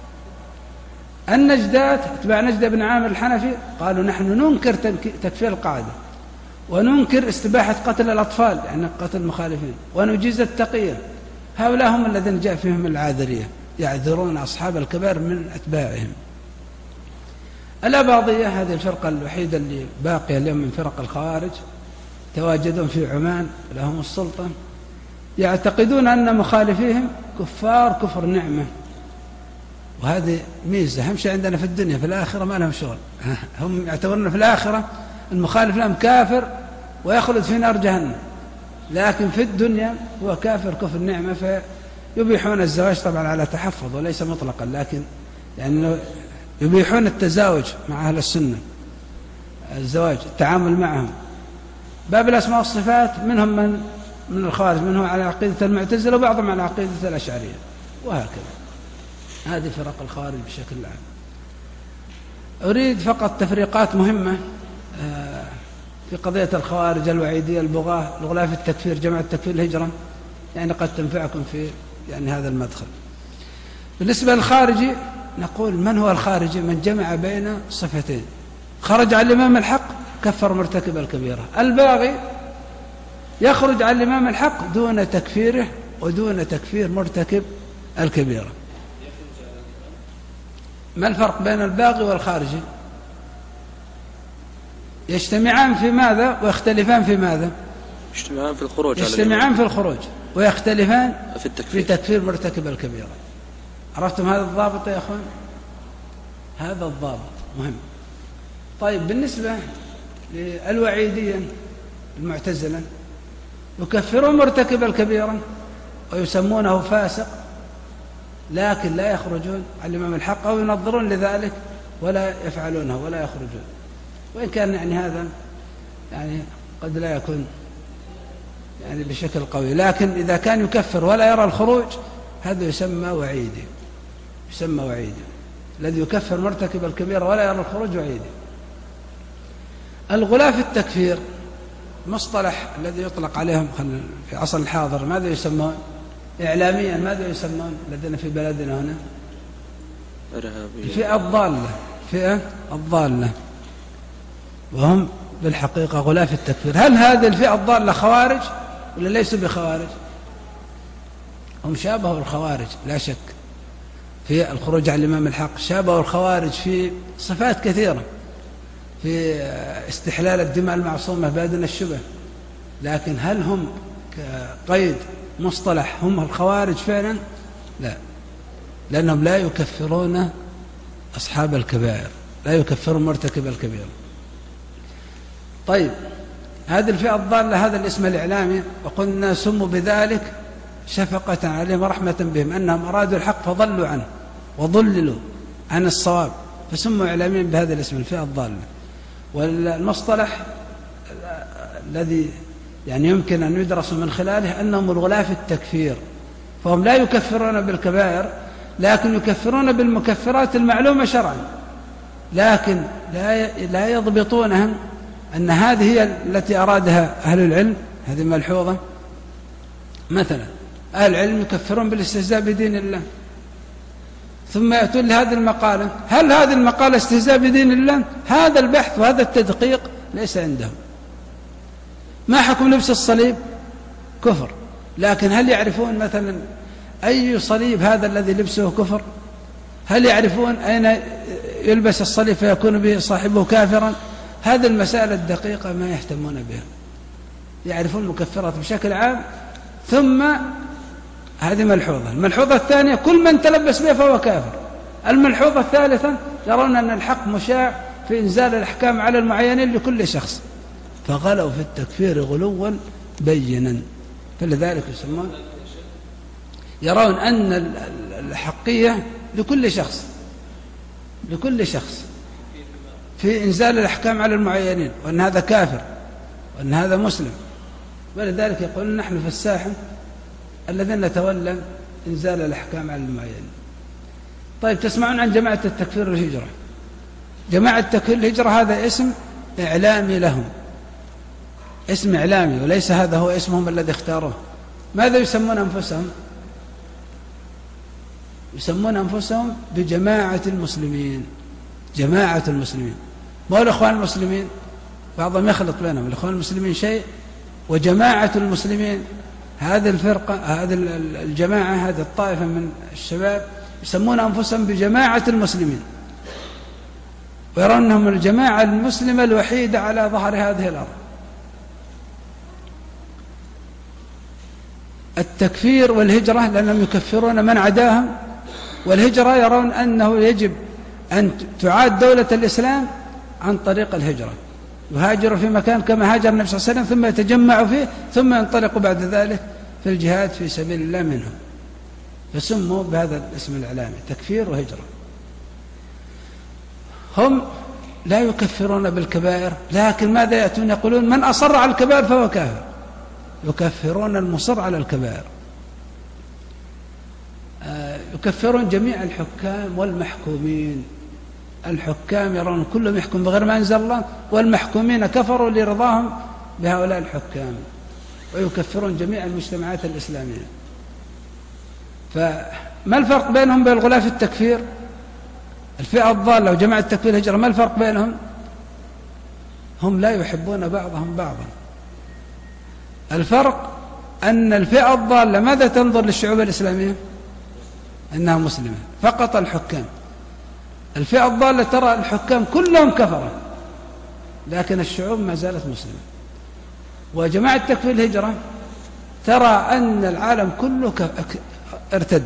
النجدات أتباع نجد بن عامر الحنفي قالوا نحن ننكر تكفير القاعدة، وننكر استباحة قتل الأطفال يعني قتل المخالفين، ونجيز التقية. هؤلاء هم الذين جاء فيهم العاذرية، يعذرون أصحاب الكبائر من أتباعهم. الأباضية هذه الفرقة الوحيدة اللي باقية اليوم من فرق الخوارج، تواجدون في عمان لهم السلطة، يعتقدون أن مخالفيهم كفار كفر نعمة، وهذه ميزة أهم شيء عندنا في الدنيا، في الآخرة ما لهم شغل. هم يعتبرون في الآخرة المخالف لهم كافر ويخلد في نار جهنم، لكن في الدنيا هو كافر كفر نعمة، فيبيحون الزواج طبعا على تحفظ وليس مطلقا، لكن يعني يبيحون التزاوج مع أهل السنة، الزواج التعامل معهم. باب الأسماء والصفات منهم من من الخوارج منهم على عقيدة المعتزلة وبعضهم على عقيدة الأشعرية، وهكذا هذه فرق الخوارج بشكل عام. أريد فقط تفريقات مهمة في قضية الخوارج الوعيدية البغاة الغلاف التكفير جماعة تكفير الهجرة، يعني قد تنفعكم في يعني هذا المدخل. بالنسبة للخارجي نقول من هو الخارجي؟ من جمع بين صفتين، خرج عن الإمام الحق كفر مرتكب الكبيرة، الباغي يخرج عن الإمام الحق دون تكفيره ودون تكفير مرتكب الكبيرة. ما الفرق بين الباغي والخارجي؟ يجتمعان في ماذا ويختلفان في ماذا؟ يجتمعان في الخروج يجتمعان في الخروج ويختلفان في التكفير. في تكفير مرتكب الكبيرة. عرفتم هذا الضابط يا أخوان؟ هذا الضابط مهم. طيب بالنسبة للوعيدية المعتزلة يكفرون مرتكب الكبيرة ويسمونه فاسق، لكن لا يخرجون عن الإمام الحق أو ينظرون لذلك ولا يفعلونه ولا يخرجون، وإن كان يعني هذا يعني قد لا يكون يعني بشكل قوي، لكن إذا كان يكفر ولا يرى الخروج هذا يسمى وعيدي، يسمى وعيدي. الذي يكفر مرتكب الكبيرة ولا يرى الخروج وعيدي. الغلاة في التكفير مصطلح الذي يطلق عليهم في عصر الحاضر ماذا يسمون؟ إعلاميا ماذا يسمون الذين في بلدنا هنا؟ الفئة الضالة، الفئة الضالة، وهم بالحقيقة غلاة في التكفير. هل هذه الفئة الضالة خوارج ولا ليسوا بخوارج؟ هم شابهوا الخوارج لا شك في الخروج عن الإمام الحق، شابهوا الخوارج في صفات كثيرة، في استحلال الدماء المعصومة بادن الشبه، لكن هل هم كقيد مصطلح هم الخوارج فعلا؟ لا، لأنهم لا يكفرون أصحاب الكبائر، لا يكفرون مرتكب الكبير. طيب هذه الفئة الضالة هذا الاسم الإعلامي، وقلنا سموا بذلك شفقة عليهم ورحمة بهم، أنهم أرادوا الحق فضلوا عنه وضللوا عن الصواب فسموا إعلاميا بهذا الاسم الفئة الضالة. والمصطلح الذي يعني يمكن أن يدرس من خلاله أنهم الغلاة في التكفير، فهم لا يكفرون بالكبائر لكن يكفرون بالمكفرات المعلومة شرعا، لكن لا لا يضبطونها أن هذه هي التي أرادها أهل العلم. هذه ملحوظة. مثلا أهل العلم يكفرون بالاستهزاء بدين الله، ثم يأتون لهذه المقالة، هل هذه المقالة استهزاء بدين الله؟ هذا البحث وهذا التدقيق ليس عندهم. ما حكم لبس الصليب؟ كفر، لكن هل يعرفون مثلا أي صليب هذا الذي لبسه كفر؟ هل يعرفون أين يلبس الصليب فيكون به صاحبه كافرا؟ هذه المسائل الدقيقة ما يهتمون بها، يعرفون المكفرات بشكل عام. ثم هذه ملحوظة. الملحوظة الثانية كل من تلبس بها فهو كافر. الملحوظة الثالثة يرون أن الحق مشاع في إنزال الأحكام على المعينين لكل شخص، فغلوا في التكفير غلوا بينا، فلذلك يسمون يرون أن الحقية لكل شخص، لكل شخص في إنزال الأحكام على المعينين، وأن هذا كافر وأن هذا مسلم، ولذلك يقولون نحن في الساحة الذين نتولى إنزال الأحكام على المعينين. طيب تسمعون عن جماعة التكفير والهجرة. جماعة التكفير والهجرة هذا اسم إعلامي لهم، اسم إعلامي، وليس هذا هو اسمهم الذي اختاروه. ماذا يسمون أنفسهم؟ يسمون أنفسهم بجماعة المسلمين، جماعة المسلمين، مو الإخوان المسلمين، بعضهم يخلط بينهم، الإخوان المسلمين شيء وجماعة المسلمين هذه الفرقة، هذه الجماعة، هذه الطائفة من الشباب يسمون أنفسهم بجماعة المسلمين، ويرون أنهم الجماعة المسلمة الوحيدة على ظهر هذه الأرض. التكفير والهجرة لأنهم يكفرون من عداهم، والهجرة يرون أنه يجب أن تعاد دولة الإسلام عن طريق الهجرة، يهاجروا في مكان كما هاجر النبي صلى الله عليه وسلم ثم يتجمعوا فيه ثم ينطلقوا بعد ذلك في الجهاد في سبيل الله منهم، فسموا بهذا الاسم الإعلامي تكفير وهجرة. هم لا يكفرون بالكبائر، لكن ماذا يأتون يقولون من أصر على الكبائر فهو كافر، يكفرون المصر على الكبائر. يكفرون جميع الحكام والمحكومين، الحكام يرون كلهم يحكم بغير ما أنزل الله، والمحكومين كفروا لرضاهم بهؤلاء الحكام، ويكفرون جميع المجتمعات الإسلامية. فما الفرق بينهم وبين الغلاة في التكفير؟ الفئة الضالة وجماعة التكفير الهجرة ما الفرق بينهم؟ هم لا يحبون بعضهم بعضا. الفرق أن الفئة الضالة ماذا تنظر للشعوب الإسلامية؟ أنها مسلمة فقط الحكام. الفئة الضالة ترى الحكام كلهم كفرة لكن الشعوب ما زالت مسلمة. وجماعة التكفير الهجرة ترى أن العالم كله ارتد،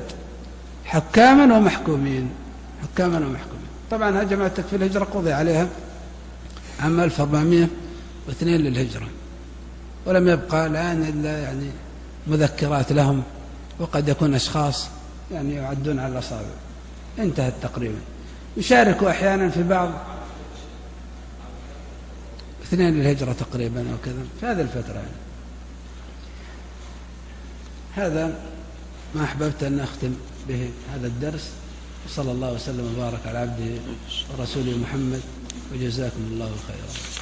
حكاما ومحكومين، حكاما ومحكومين. طبعا هذه جماعة التكفير الهجرة قضي عليها عام ألف وأربعمائة واثنين للهجرة، ولم يبقى الآن إلا يعني مذكرات لهم، وقد يكون أشخاص يعني يعدون على الأصابع. انتهت تقريبا. يشاركوا أحيانا في بعض اثنين للهجرة تقريبا أو كذا في هذه الفترة يعني. هذا ما أحببت أن أختم به هذا الدرس، وصلى الله وسلم وبارك على عبده ورسوله محمد، وجزاكم الله خيرا.